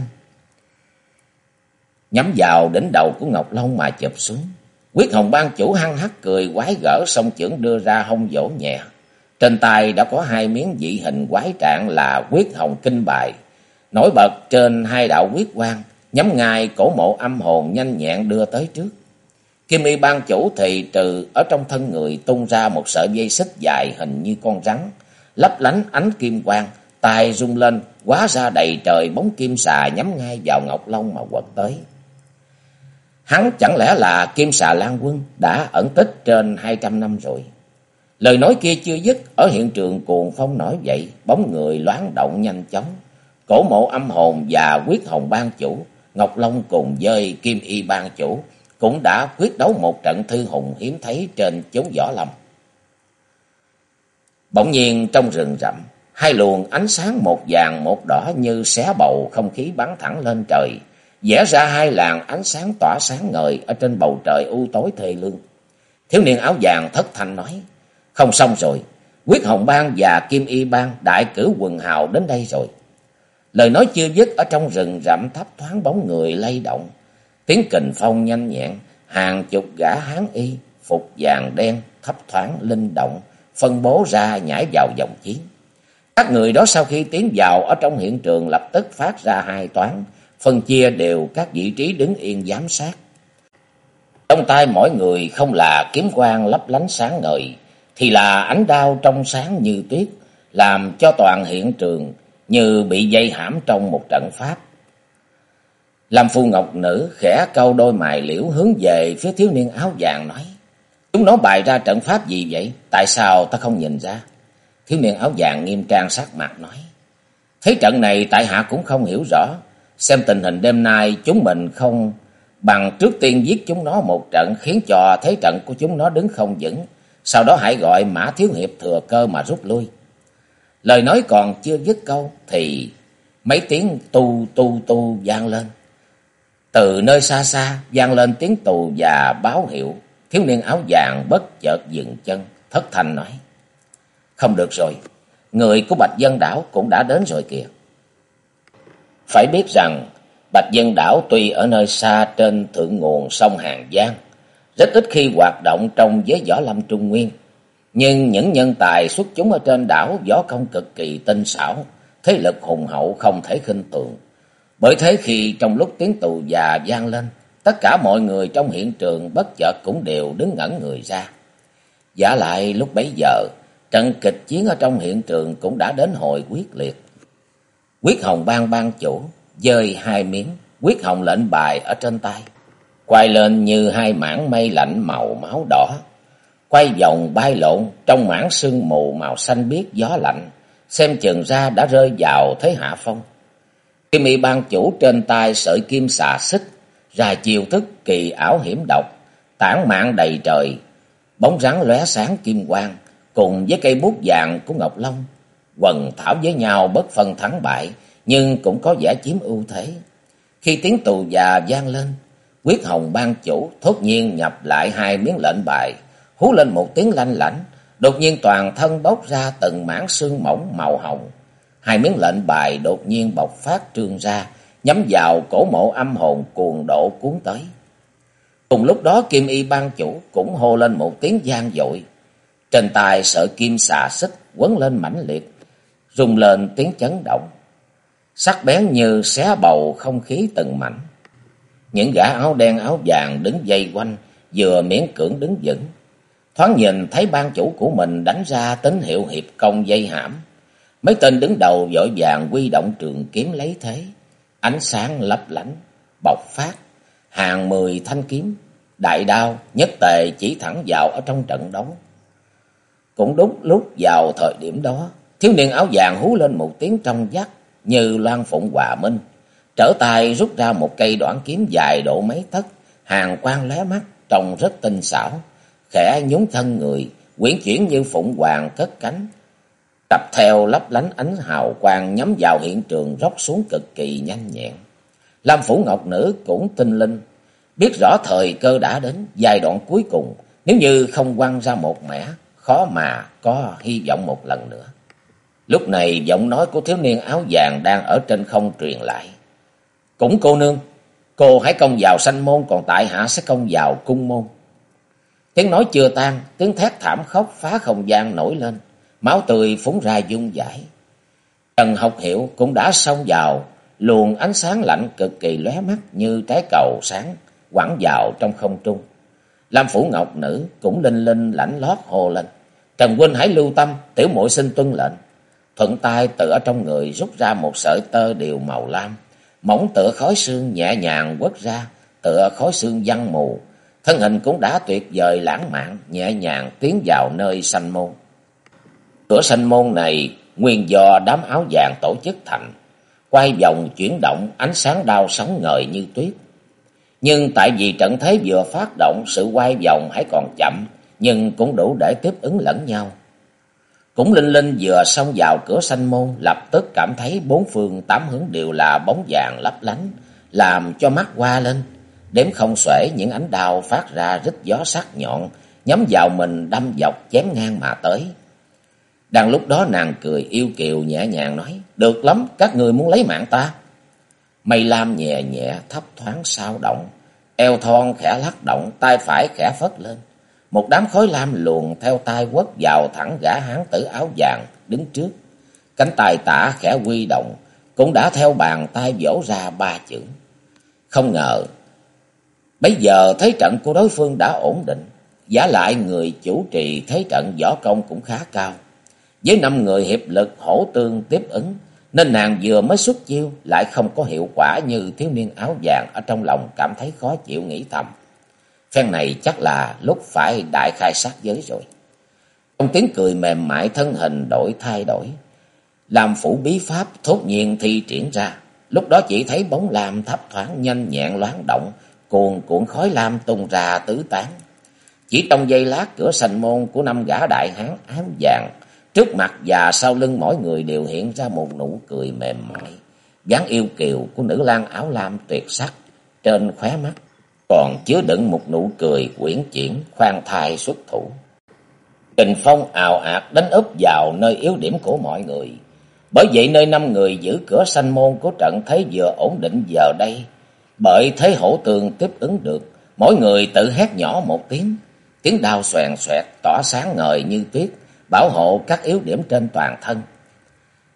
Speaker 1: nhắm vào đỉnh đầu của Ngọc Long mà chụp xuống. Quyết Hồng ban chủ hăng hắc cười quái gở, song chưởng đưa ra hông vỗ nhẹ. Trên tay đã có hai miếng dị hình quái trạng là Quyết Hồng kinh bài, nổi bật trên hai đạo huyết quang, nhắm ngay cổ mộ âm hồn nhanh nhẹn đưa tới trước. Kim Y ban chủ thì trừ ở trong thân người tung ra một sợi dây xích dài hình như con rắn, lấp lánh ánh kim quang, tay rung lên, hóa ra đầy trời bóng kim xà nhắm ngay vào Ngọc Long mà quật tới. Hắn chẳng lẽ là Kim Xà Lan Quân đã ẩn tích trên 200 năm rồi? Lời nói kia chưa dứt, ở hiện trường cuồng phong nổi dậy, bóng người loáng động nhanh chóng. Cổ mộ âm hồn và Quyết Hồng ban chủ, Ngọc Long cùng với Kim Y ban chủ cũng đã quyết đấu một trận thư hùng hiếm thấy trên chốn võ lâm. Bỗng nhiên trong rừng rậm, hai luồng ánh sáng một vàng một đỏ như xé bầu không khí bắn thẳng lên trời, vẽ ra hai làn ánh sáng tỏa sáng ngời ở trên bầu trời u tối thê lương. Thiếu niên áo vàng thất thanh nói: Không xong rồi, Quyết Hồng Bang và Kim Y Bang đại cử quần hào đến đây rồi. Lời nói chưa dứt, ở trong rừng rậm thấp thoáng bóng người lay động, tiếng kình phong nhanh nhẹn, hàng chục gã hán y phục vàng đen thấp thoáng linh động phân bố ra nhảy vào vòng chiến. Các người đó sau khi tiến vào ở trong hiện trường lập tức phát ra hai toán, phân chia đều các vị trí đứng yên giám sát. Trong tay mỗi người không là kiếm quang lấp lánh sáng ngời, thì là ánh đao trong sáng như tuyết, làm cho toàn hiện trường như bị dây hãm trong một trận pháp. Lam Phu Ngọc Nữ khẽ cau đôi mày liễu hướng về phía thiếu niên áo vàng nói: Chúng nó bày ra trận pháp gì vậy? Tại sao ta không nhìn ra? Thiếu niên áo vàng nghiêm trang sắc mặt nói: Thế trận này tại hạ cũng không hiểu rõ. Xem tình hình đêm nay chúng mình không bằng trước tiên giết chúng nó một trận, khiến cho thế trận của chúng nó đứng không vững. Sau đó hãy gọi Mã Thiếu Hiệp thừa cơ mà rút lui. Lời nói còn chưa dứt câu thì mấy tiếng tu tu tu vang lên. Từ nơi xa xa vang lên tiếng tù và báo hiệu. Thiếu niên áo vàng bất chợt dừng chân, thất thanh nói: Không được rồi, người của Bạch Vân Đảo cũng đã đến rồi kìa. Phải biết rằng Bạch Vân Đảo tuy ở nơi xa trên thượng nguồn sông Hàn Giang, rất ít khi hoạt động trong giới võ lâm Trung Nguyên, nhưng những nhân tài xuất chúng ở trên đảo võ công cực kỳ tinh xảo, thế lực hùng hậu không thể khinh thường. Bởi thế khi trong lúc tiếng tù già vang lên, tất cả mọi người trong hiện trường bất chợt cũng đều đứng ngẩn người ra. Giả lại lúc bấy giờ, trận kịch chiến ở trong hiện trường cũng đã đến hồi quyết liệt. Quyết Hồng Bang ban chủ giơ hai miếng quyết hồng lệnh bài ở trên tay, quay lên như hai mảng mây lạnh màu máu đỏ, quay vòng bay lộn trong mảng sương mù màu xanh biếc gió lạnh, xem chừng ra đã rơi vào thế hạ phong. Kim y ban chủ trên tay sợi kim xà xích, ra chiêu thức kỳ ảo hiểm độc, tản mạn đầy trời, bóng rắn lóe sáng kim quang, cùng với cây bút vàng của Ngọc Long, quần thảo với nhau bất phân thắng bại, nhưng cũng có vẻ chiếm ưu thế. Khi tiếng tù già vang lên, Quyết Hồng ban chủ thốt nhiên nhập lại hai miếng lệnh bài, hú lên một tiếng lanh lảnh, đột nhiên toàn thân bốc ra từng mảng xương mỏng màu hồng. Hai miếng lệnh bài đột nhiên bộc phát trương ra, nhắm vào cổ mộ âm hồn cuồng độ cuốn tới. Cùng lúc đó Kim y ban chủ cũng hô lên một tiếng vang dội. Trên tay sợi kim xà xích quấn lên mãnh liệt, rung lên tiếng chấn động, sắc bén như xé bầu không khí từng mảnh. Những gã áo đen áo vàng đứng vây quanh, vừa miễn cưỡng đứng vững. Thoáng nhìn thấy ban chủ của mình đánh ra tín hiệu hiệp công dây hãm. Mấy tên đứng đầu vội vàng huy động trường kiếm lấy thế. Ánh sáng lấp lánh, bộc phát, hàng 10 thanh kiếm, đại đao nhất tề chỉ thẳng vào ở trong trận đấu. Cũng đúng lúc vào thời điểm đó, thiếu niên áo vàng hú lên một tiếng trong vắt như loan phụng hòa minh, trở tay rút ra một cây đoạn kiếm dài độ mấy tấc, hàn quang lóe mắt, trông rất tinh xảo, khẽ nhún thân người, quyển chuyển như phụng hoàng cất cánh, cặp theo lấp lánh ánh hào quang nhắm vào hiện trường rót xuống cực kỳ nhanh nhẹn. Lam Phủ Ngọc Nữ cũng tinh linh, biết rõ thời cơ đã đến, giai đoạn cuối cùng, nếu như không quăng ra một mẻ, khó mà có hy vọng một lần nữa. Lúc này giọng nói của thiếu niên áo vàng đang ở trên không truyền lại. Cũng cô nương, cô hãy công vào sanh môn, còn tại hạ sẽ công vào cung môn. Tiếng nói chưa tan, tiếng thét thảm khốc phá không gian nổi lên, máu tươi phúng ra dung dãi. Trần Học Hiệu cũng đã xông vào, luồng ánh sáng lạnh cực kỳ lóe mắt như trái cầu sáng quẳng vào trong không trung. Lam Phủ Ngọc Nữ cũng linh linh lãnh lót hồ lên. Trần huynh hãy lưu tâm, tiểu muội xin tuân lệnh. Thuận tay từ ở trong người rút ra một sợi tơ điều màu lam, mỏng tựa khói sương nhẹ nhàng quất ra, tựa khói sương văng mù. Thân hình cũng đã tuyệt vời lãng mạn, nhẹ nhàng tiến vào nơi sanh môn. Cửa sanh môn này nguyên do đám áo vàng tổ chức thành, quay vòng chuyển động, ánh sáng đao sóng ngời như tuyết. Nhưng tại vì trận thế vừa phát động, sự quay vòng hãy còn chậm, nhưng cũng đủ để tiếp ứng lẫn nhau. Cũng linh linh vừa xông vào cửa sanh môn, lập tức cảm thấy bốn phương tám hướng đều là bóng vàng lấp lánh, làm cho mắt hoa lên. Đếm không xuể những ánh đao phát ra rít gió sắc nhọn, nhắm vào mình đâm dọc chém ngang mà tới. Đang lúc đó nàng cười yêu kiều nhẹ nhàng nói, được lắm, các người muốn lấy mạng ta. Mây lam nhẹ nhẹ thấp thoáng sao động, eo thon khẽ lắc động, tay phải khẽ phất lên. Một đám khói lam luồn theo tay quất vào thẳng gã hán tử áo vàng đứng trước. Cánh tay tả khẽ huy động, cũng đã theo bàn tay vỗ ra 3 chữ. Không ngờ, bây giờ thế trận của đối phương đã ổn định, giả lại người chủ trì thế trận võ công cũng khá cao. Với 5 người hiệp lực hỗ tương tiếp ứng, nên nàng vừa mới xuất chiêu lại không có hiệu quả như thiếu niên áo vàng, ở trong lòng cảm thấy khó chịu nghĩ thầm. Phen này chắc là lúc phải đại khai sát giới rồi. Trong tiếng cười mềm mại, thân hình thay đổi. Lam phủ bí pháp thốt nhiên thi triển ra. Lúc đó chỉ thấy bóng lam thấp thoáng nhanh nhẹn loáng động, cuồn cuộn khói lam tung ra tứ tán. Chỉ trong giây lát, cửa sanh môn của 5 gã đại hán áo vàng trước mặt và sau lưng mỗi người đều hiện ra một nụ cười mềm mại, dáng yêu kiều của nữ lang áo lam tuyệt sắc. Trên khóe mắt còn chứa đựng một nụ cười quyển chuyển, khoan thai xuất thủ. Kình phong ào ạt đánh úp vào nơi yếu điểm của mọi người. Bởi vậy nơi 5 người giữ cửa sanh môn của trận thế vừa ổn định giờ đây, bởi thế hỗ tường tiếp ứng được, mỗi người tự hét nhỏ một tiếng. Tiếng đao xoèn xoẹt tỏa sáng ngời như tuyết, bảo hộ các yếu điểm trên toàn thân.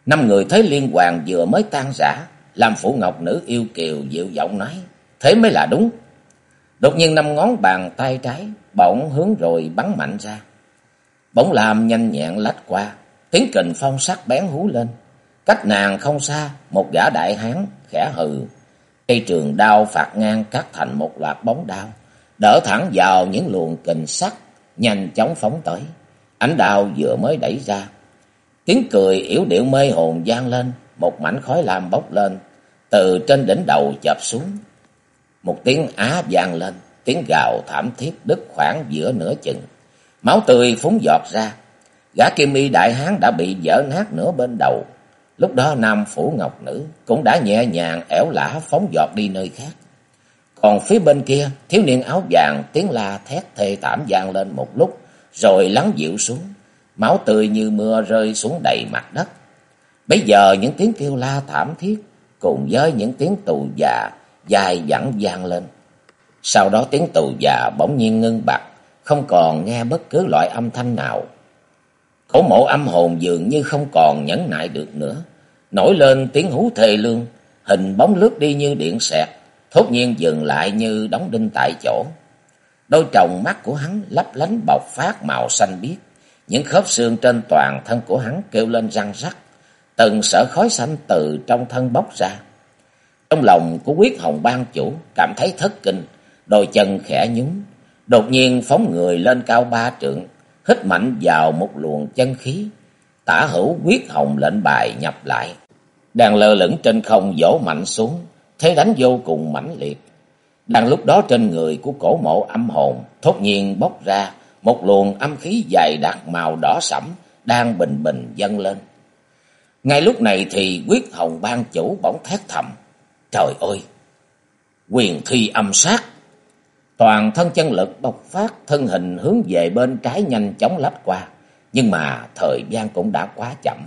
Speaker 1: Năm người thấy liên hoàn vừa mới tan rã, Lam Phủ Ngọc Nữ yêu kiều dịu giọng nói, thế mới là đúng. Đột nhiên năm ngón bàn tay trái bỗng hướng rồi bắn mạnh ra. Bóng lam nhanh nhẹn lách qua, tiếng kình phong sắc bén hú lên. Cách nàng không xa, một gã đại hán khẽ hừ. Cây trường đao phạt ngang cắt thành một loạt bóng đao, đỡ thẳng vào những luồng kình sắt nhanh chóng phóng tới. Ánh đao vừa mới đẩy ra, tiếng cười yểu điệu mê hồn vang lên, một mảnh khói lam bốc lên, từ trên đỉnh đầu chợp xuống. Một tiếng á vang lên, tiếng gào thảm thiết đứt khoảng giữa nửa chừng. Máu tươi phúng giọt ra, gã Kim Y đại hán đã bị vỡ nát nửa bên đầu. Lúc đó Nam Phủ Ngọc Nữ cũng đã nhẹ nhàng ẻo lả phóng giọt đi nơi khác. Còn phía bên kia, thiếu niên áo vàng tiếng la thét thê thảm vang lên một lúc, rồi lắng dịu xuống. Máu tươi như mưa rơi xuống đầy mặt đất. Bây giờ những tiếng kêu la thảm thiết cùng với những tiếng tù già dài dẳng vang lên. Sau đó tiếng tù già bỗng nhiên ngưng bặt, không còn nghe bất cứ loại âm thanh nào. Cổ Mộ âm hồn dường như không còn nhẫn nại được nữa, nổi lên tiếng hú thê lương, hình bóng lướt đi như điện xẹt, thốt nhiên dừng lại như đóng đinh tại chỗ. Đôi tròng mắt của hắn lấp lánh bộc phát màu xanh biếc, những khớp xương trên toàn thân của hắn kêu lên răng rắc, từng sợi khói xanh từ trong thân bốc ra. Trong lòng của Quyết Hồng ban chủ cảm thấy thất kinh, đôi chân khẽ nhún, đột nhiên phóng người lên cao 3 trượng, hít mạnh vào một luồng chân khí. Tả hữu Quyết Hồng lệnh bài nhập lại, đang lơ lửng trên không vỗ mạnh xuống, thế đánh vô cùng mãnh liệt. Đang lúc đó trên người của Cổ Mộ âm hồn thốt nhiên bốc ra một luồng âm khí dày đặc màu đỏ sẫm đang bình bình dâng lên. Ngay lúc này thì Quyết Hồng ban chủ bỗng thét thầm, trời ơi, quyền thi âm sát! Toàn thân chân lực bộc phát, thân hình hướng về bên trái nhanh chóng lách qua, nhưng mà thời gian cũng đã quá chậm.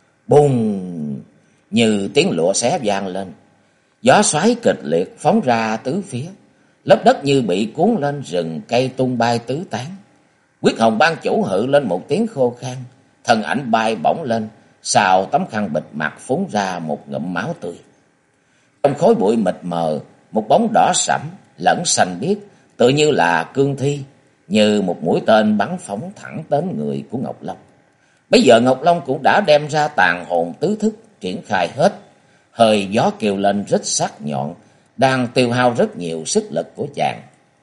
Speaker 1: Bùng! Như tiếng lụa xé vang lên, gió xoáy kịch liệt phóng ra tứ phía, lớp đất như bị cuốn lên, rừng cây tung bay tứ tán. Quyết Hồng ban chủ hự lên một tiếng khô khan, thân ảnh bay bổng lên, sau tấm khăn bịt mặt phun ra một ngụm máu tươi. Trong khói bụi mịt mờ, một bóng đỏ sẫm lẫn xanh biếc, tự như là cương thi, như một mũi tên bắn phóng thẳng đến người của Ngọc Long. Bây giờ Ngọc Long cũng đã đem ra tàn hồn tứ thức triển khai hết, hơi gió kêu lên rít sắc nhọn, đang tiêu hao rất nhiều sức lực của chàng.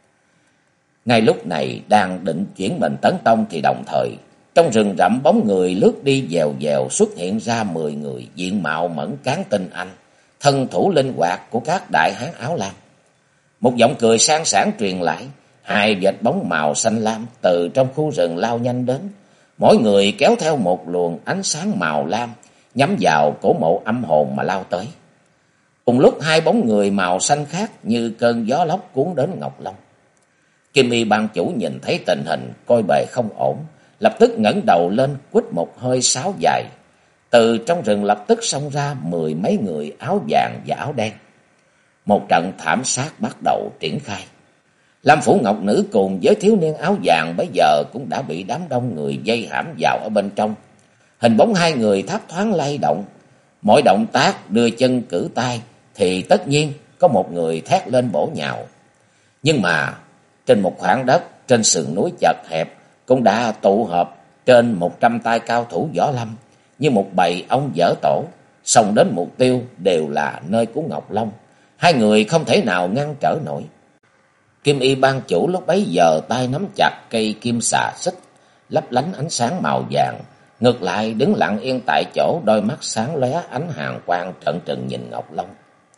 Speaker 1: Ngay lúc này đang định chuyển mình tấn công thì đồng thời, trong rừng rậm bóng người lướt đi dèo dèo xuất hiện ra 10 người diện mạo mẫn cán tinh anh, thân thủ linh hoạt của các đại hán áo lam. Một giọng cười sang sảng truyền lại, hai vệt bóng màu xanh lam từ trong khu rừng lao nhanh đến, mỗi người kéo theo một luồng ánh sáng màu lam nhắm vào Cổ Mộ âm hồn mà lao tới. Cùng lúc hai bóng người màu xanh khác như cơn gió lốc cuốn đến Ngọc Long. Kim Y ban chủ nhìn thấy tình hình coi bề không ổn, lập tức ngẩng đầu lên quýt một hơi sáo dài. Từ trong rừng lập tức xông ra 10 mấy người áo vàng và áo đen. Một trận thảm sát bắt đầu triển khai. Lam Phủ Ngọc Nữ cùng với thiếu niên áo vàng bây giờ cũng đã bị đám đông người vây hãm vào ở bên trong. Hình bóng hai người thấp thoáng lay động, mỗi động tác đưa chân cử tay thì tất nhiên có một người thét lên bổ nhào. Nhưng mà trên một khoảng đất trên sườn núi chật hẹp cũng đã tụ họp trên 100 tay cao thủ võ lâm, như một bầy ong dở tổ, xông đến mục tiêu đều là nơi của Ngọc Long. Hai người không thể nào ngăn trở nổi. Kim Y ban chủ lúc bấy giờ tay nắm chặt cây kim xà xích, lấp lánh ánh sáng màu vàng, ngược lại đứng lặng yên tại chỗ, đôi mắt sáng lóe ánh hàn quang trợn trừng nhìn Ngọc Long.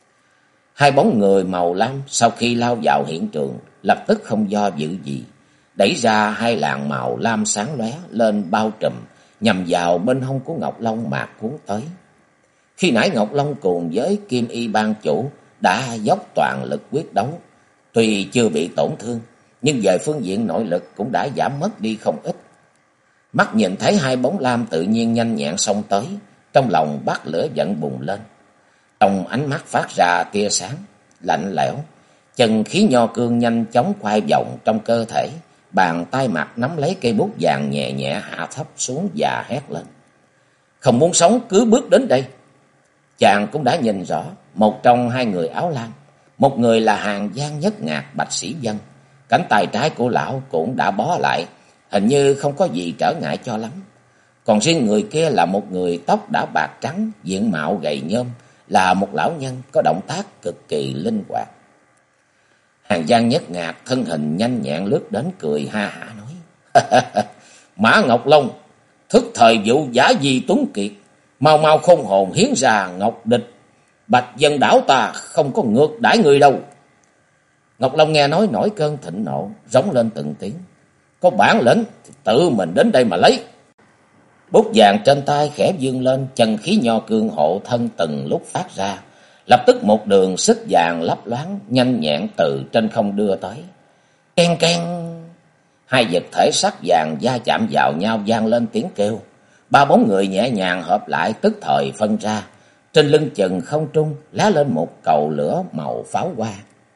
Speaker 1: Hai bóng người màu lam sau khi lao vào hiện trường lập tức không do dự gì, đẩy ra hai làn màu lam sáng lóe lên bao trùm, nhằm vào bên hông của Ngọc Long mà cuốn tới. Khi nãy Ngọc Long cùng với Kim Y ban chủ đã dốc toàn lực quyết đấu, tuy chưa bị tổn thương, nhưng về phương diện nội lực cũng đã giảm mất đi không ít. Mắt nhìn thấy hai bóng lam tự nhiên nhanh nhẹn xông tới, trong lòng bắt lửa giận bùng lên. Trong ánh mắt phát ra tia sáng lạnh lẽo, chân khí nho cương nhanh chóng khoai vọng trong cơ thể, bàn tay mặt nắm lấy cây bút vàng nhẹ nhẹ hạ thấp xuống và hét lên. không muốn sống cứ bước đến đây. Chàng cũng đã nhìn rõ, một trong hai người áo lam, một người là Hàn Giang Nhất Ngạc Bạch Sĩ Vân. Cánh tay trái của lão cũng đã bó lại, hình như không có gì trở ngại cho lắm. Còn riêng người kia là một người tóc đã bạc trắng, diện mạo gầy nhom, là một lão nhân có động tác cực kỳ linh hoạt. Hàn Giang Nhất Ngạc thân hình nhanh nhẹn lướt đến cười ha hả nói: Mã Ngọc Long, thức thời vụ giả di tuấn kiệt, mau mau khôn hồn hiến ra Ngọc Địch, Bạch Dân đảo ta không có ngược đãi người đâu. Ngọc Long nghe nói nổi cơn thịnh nộ, rống lên từng tiếng: Có bản lĩnh thì tự mình đến đây mà lấy. Bút vàng trên tay khẽ vươn lên, chân khí nho cương hộ thân từng lúc phát ra, lập tức một đường xích vàng lấp loáng nhanh nhẹn từ trên không đưa tới. Ken ken, hai vật thể sắc vàng va chạm vào nhau vang lên tiếng kêu. Ba bóng người nhẹ nhàng hợp lại tức thời phân ra, trên lưng chừng không trung lá lên một cầu lửa màu pháo hoa.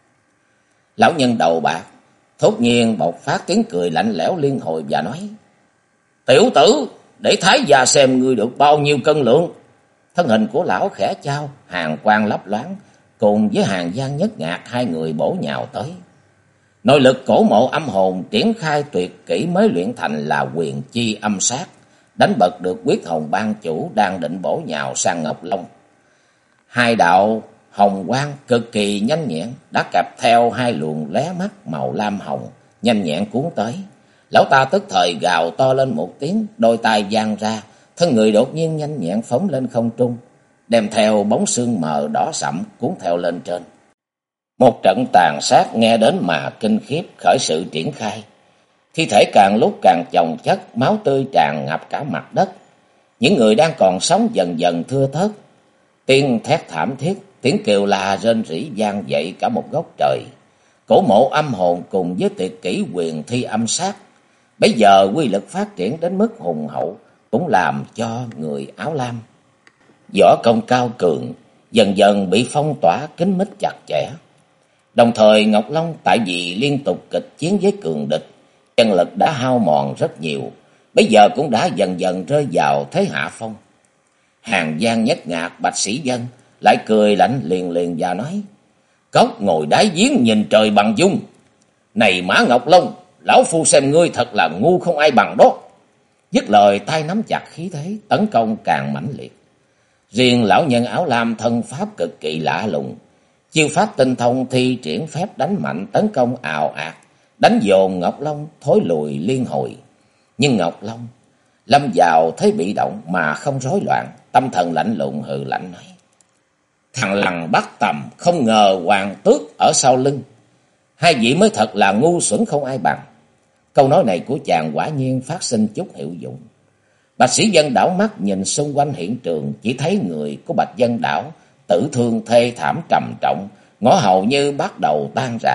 Speaker 1: Lão nhân đầu bạc thốt nhiên bộc phát tiếng cười lạnh lẽo liên hồi và nói: Tiểu tử, để thái già xem ngươi được bao nhiêu cân lượng. Thân hình của lão khẽ chao, hàn quang lấp loáng, cùng với Hàn Giang Nhất Ngạc hai người bổ nhào tới. Nội lực cổ mộ âm hồn triển khai tuyệt kỹ mới luyện thành là quyền chi âm sát, đánh bật được Quyết Hồng ban chủ đang định bổ nhào sang Ngọc Long. Hai đạo hồng quang cực kỳ nhanh nhẹn đã kẹp theo hai luồng lóe mắt màu lam hồng, nhanh nhẹn cuốn tới. Lão ta tức thời gào to lên một tiếng, đôi tay giang ra, thân người đột nhiên nhanh nhẹn phóng lên không trung, đem theo bóng sương mờ đỏ sẫm cuốn theo lên trên. Một trận tàn sát nghe đến mà kinh khiếp khởi sự triển khai. Thi thể càng lúc càng chồng chất, máu tươi tràn ngập cả mặt đất. Những người đang còn sống dần dần thưa thớt. Tiếng thét thảm thiết, tiếng kêu la rên rỉ vang dậy cả một góc trời. Cổ mộ âm hồn cùng với tuyệt kỹ quyền thi âm sát, bây giờ quy lực phát triển đến mức hùng hậu, cũng làm cho người áo lam võ công cao cường dần dần bị phong tỏa kín mít chặt chẽ. Đồng thời Ngọc Long tại vì liên tục kịch chiến với cường địch, chân lực đã hao mòn rất nhiều, bây giờ cũng đã dần dần rơi vào thế hạ phong. Hàn Giang Nhất Ngạc Bạch Sĩ Vân lại cười lạnh liền liền và nói: Cốc ngồi đáy giếng nhìn trời bằng dung. Này Mã Ngọc Long, lão phu xem ngươi thật là ngu không ai bằng đó. Dứt lời tay nắm chặt khí thế, tấn công càng mãnh liệt. Riêng lão nhân áo lam thân pháp cực kỳ lạ lùng, chiêu pháp tinh thông thi triển phép đánh mạnh tấn công ào ạt, đánh dồn Ngọc Long thối lùi liên hồi. Nhưng Ngọc Long lâm vào thế bị động mà không rối loạn, tâm thần lạnh lùng hừ lạnh nói: Thằng lằn bắt tầm, không ngờ hoàng tước ở sau lưng. Hai vị mới thật là ngu xuẩn không ai bằng. Câu nói này của chàng quả nhiên phát sinh chút hiệu dụng. Bạch Sĩ Vân đảo mắt nhìn xung quanh hiện trường, chỉ thấy người của Bạch Dân đảo tử thương thê thảm trầm trọng, ngõ hầu như bắt đầu tan rã.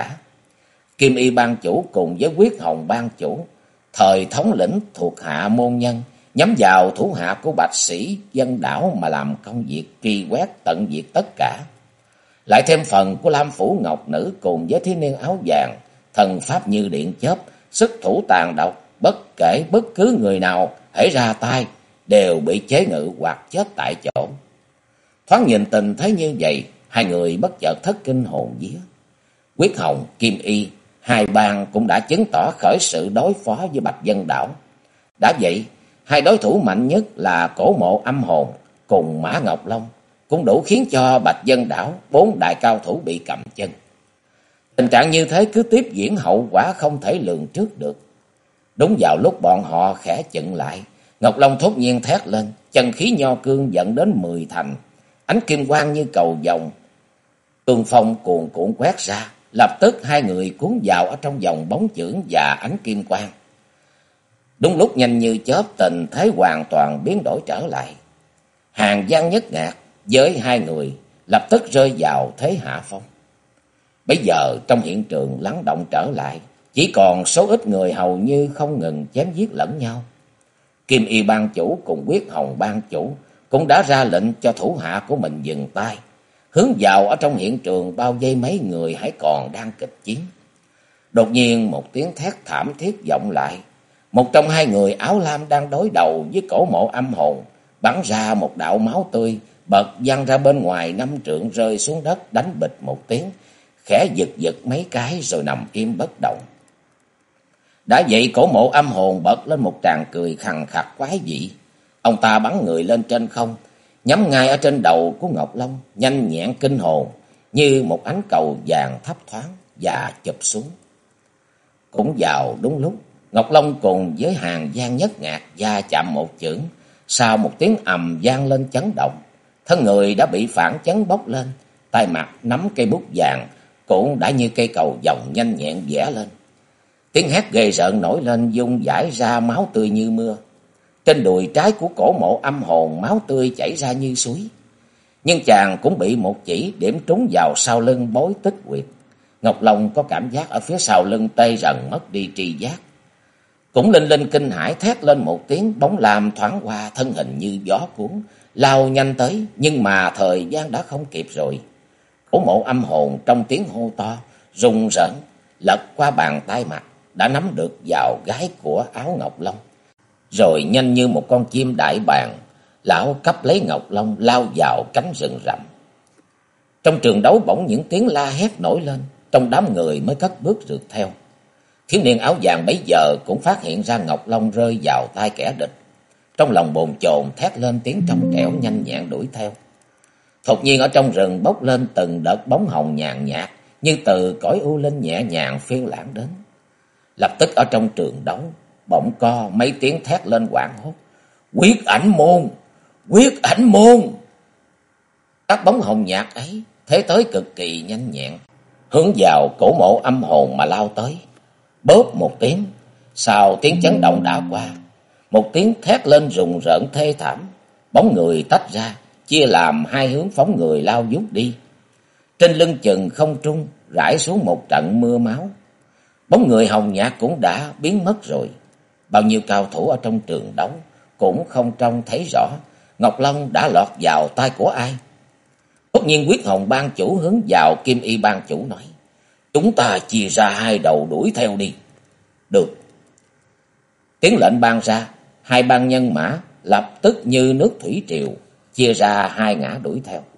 Speaker 1: Kim Y ban chủ cùng với Quyết Hồng ban chủ, thời thống lĩnh thuộc hạ môn nhân, nhắm vào thủ hạ của Bạch Sĩ Vân đảo mà làm công việc truy quét tận diệt tất cả. Lại thêm phần của Lam Phủ Ngọc Nữ cùng với thiếu niên áo vàng, thần pháp như điện chớp, sức thủ tàn độc, bất kể bất cứ người nào hãy ra tay đều bị chế ngự hoặc chết tại chỗ. Thoáng nhìn tình thế như vậy, hai người bất chợt thất kinh hồn vía. Quyết Hồng, Kim Y, hai bang cũng đã chứng tỏ khởi sự đối phó với Bạch Dân đảo. Đã vậy, hai đối thủ mạnh nhất là cổ mộ âm hồn cùng Mã Ngọc Long cũng đủ khiến cho Bạch Dân đảo bốn đại cao thủ bị cầm chân. Tình trạng như thế cứ tiếp diễn, hậu quả không thể lường trước được. Đúng vào lúc bọn họ khẽ chững lại, Ngọc Long thốt nhiên thét lên, chân khí nho cương dẫn đến 10 thành, ánh kim quang như cầu vồng, cương phong cuồn cuộn quét ra, lập tức hai người cuốn vào ở trong vòng bóng chưởng và ánh kim quang. Đúng lúc nhanh như chớp, tình thế hoàn toàn biến đổi trở lại. Hàn Giang Nhất Ngạc với hai người lập tức rơi vào thế hạ phong. Bây giờ trong hiện trường lắng động trở lại, chỉ còn số ít người hầu như không ngừng chém giết lẫn nhau. Kim Y ban chủ cùng Quyết Hồng ban chủ cũng đã ra lệnh cho thủ hạ của mình dừng tay, hướng vào ở trong hiện trường bao vây mấy người hãy còn đang kịch chiến. Đột nhiên một tiếng thét thảm thiết vọng lại. Một trong hai người áo lam đang đối đầu với cổ mộ âm hồn, bắn ra một đạo máu tươi, bật văng ra bên ngoài 5 trượng rơi xuống đất, đánh bịch một tiếng, khẽ giật giật mấy cái rồi nằm im bất động. Đã vậy Cổ Mộ Âm Hồn bật lên một tràng cười khằng khặc quái dị. Ông ta bắn người lên trên không, nhắm ngay ở trên đầu của Ngọc Long, nhanh nhẹn kinh hồn, như một ánh cầu vàng thấp thoáng và chụp xuống. Cũng vào đúng lúc, Ngọc Long cùng với Hàn Giang Nhất Ngạc va chạm một chưởng, sau một tiếng ầm vang lên chấn động, thân người đã bị phản chấn bốc lên, tay mặt nắm cây bút vàng cũng đã như cây cầu vồng nhanh nhẹn vẽ lên. Tiếng hét ghê rợn nổi lên, vung vãi ra máu tươi như mưa. Trên đùi trái của Cổ Mộ Âm Hồn máu tươi chảy ra như suối. Nhưng chàng cũng bị một chỉ điểm trúng vào sau lưng bối tích huyệt. Ngọc Long có cảm giác ở phía sau lưng tê rần, mất đi tri giác. Cũng linh linh kinh hãi thét lên một tiếng, bóng lam thoáng qua, thân hình như gió cuốn lao nhanh tới, nhưng mà thời gian đã không kịp rồi. Cổ Mộ Âm Hồn trong tiếng hô to, rùng rợn lật qua bàn tay mặt, đã nắm được vào gái của áo Ngọc Long. Rồi nhanh như một con chim đại bàng, lão cấp lấy Ngọc Long lao vào cánh rừng rậm. Trong trường đấu bỗng những tiếng la hét nổi lên, trong đám người mới cất bước rượt theo. Thiếu niên áo vàng bấy giờ cũng phát hiện ra Ngọc Long rơi vào tay kẻ địch. Trong lòng bồn chồn thét lên tiếng trong trẻo, nhanh nhẹn đuổi theo. Đột nhiên ở trong rừng bốc lên từng đợt bóng hồng nhàn nhạt, như từ cõi u linh nhẹ nhàng phiêu lãng đến. Lập tức ở trong trường đấu bỗng co mấy tiếng thét lên hoảng hốt: Quyết Ảnh Môn! Quyết Ảnh Môn! Các bóng hồng nhạt ấy thế tới cực kỳ nhanh nhẹn, hướng vào Cổ Mộ Âm Hồn mà lao tới. Bóp một tiếng, sau tiếng chấn động đã qua, một tiếng thét lên rùng rợn thê thảm, bóng người tách ra, chia làm hai hướng phóng người lao vút đi. Trên lưng chừng không trung rải xuống một trận mưa máu. Bóng người hồng nhạt cũng đã biến mất rồi. Bao nhiêu cao thủ ở trong trường đấu cũng không trông thấy rõ Ngọc Long đã lọt vào tay của ai. Tất nhiên Quyết Hồng ban chủ hướng vào Kim Y ban chủ nói: Chúng ta chia ra hai đầu đuổi theo đi. Được. Tiếng lệnh ban ra, hai ban nhân mã lập tức như nước thủy triều chia ra hai ngã đuổi theo.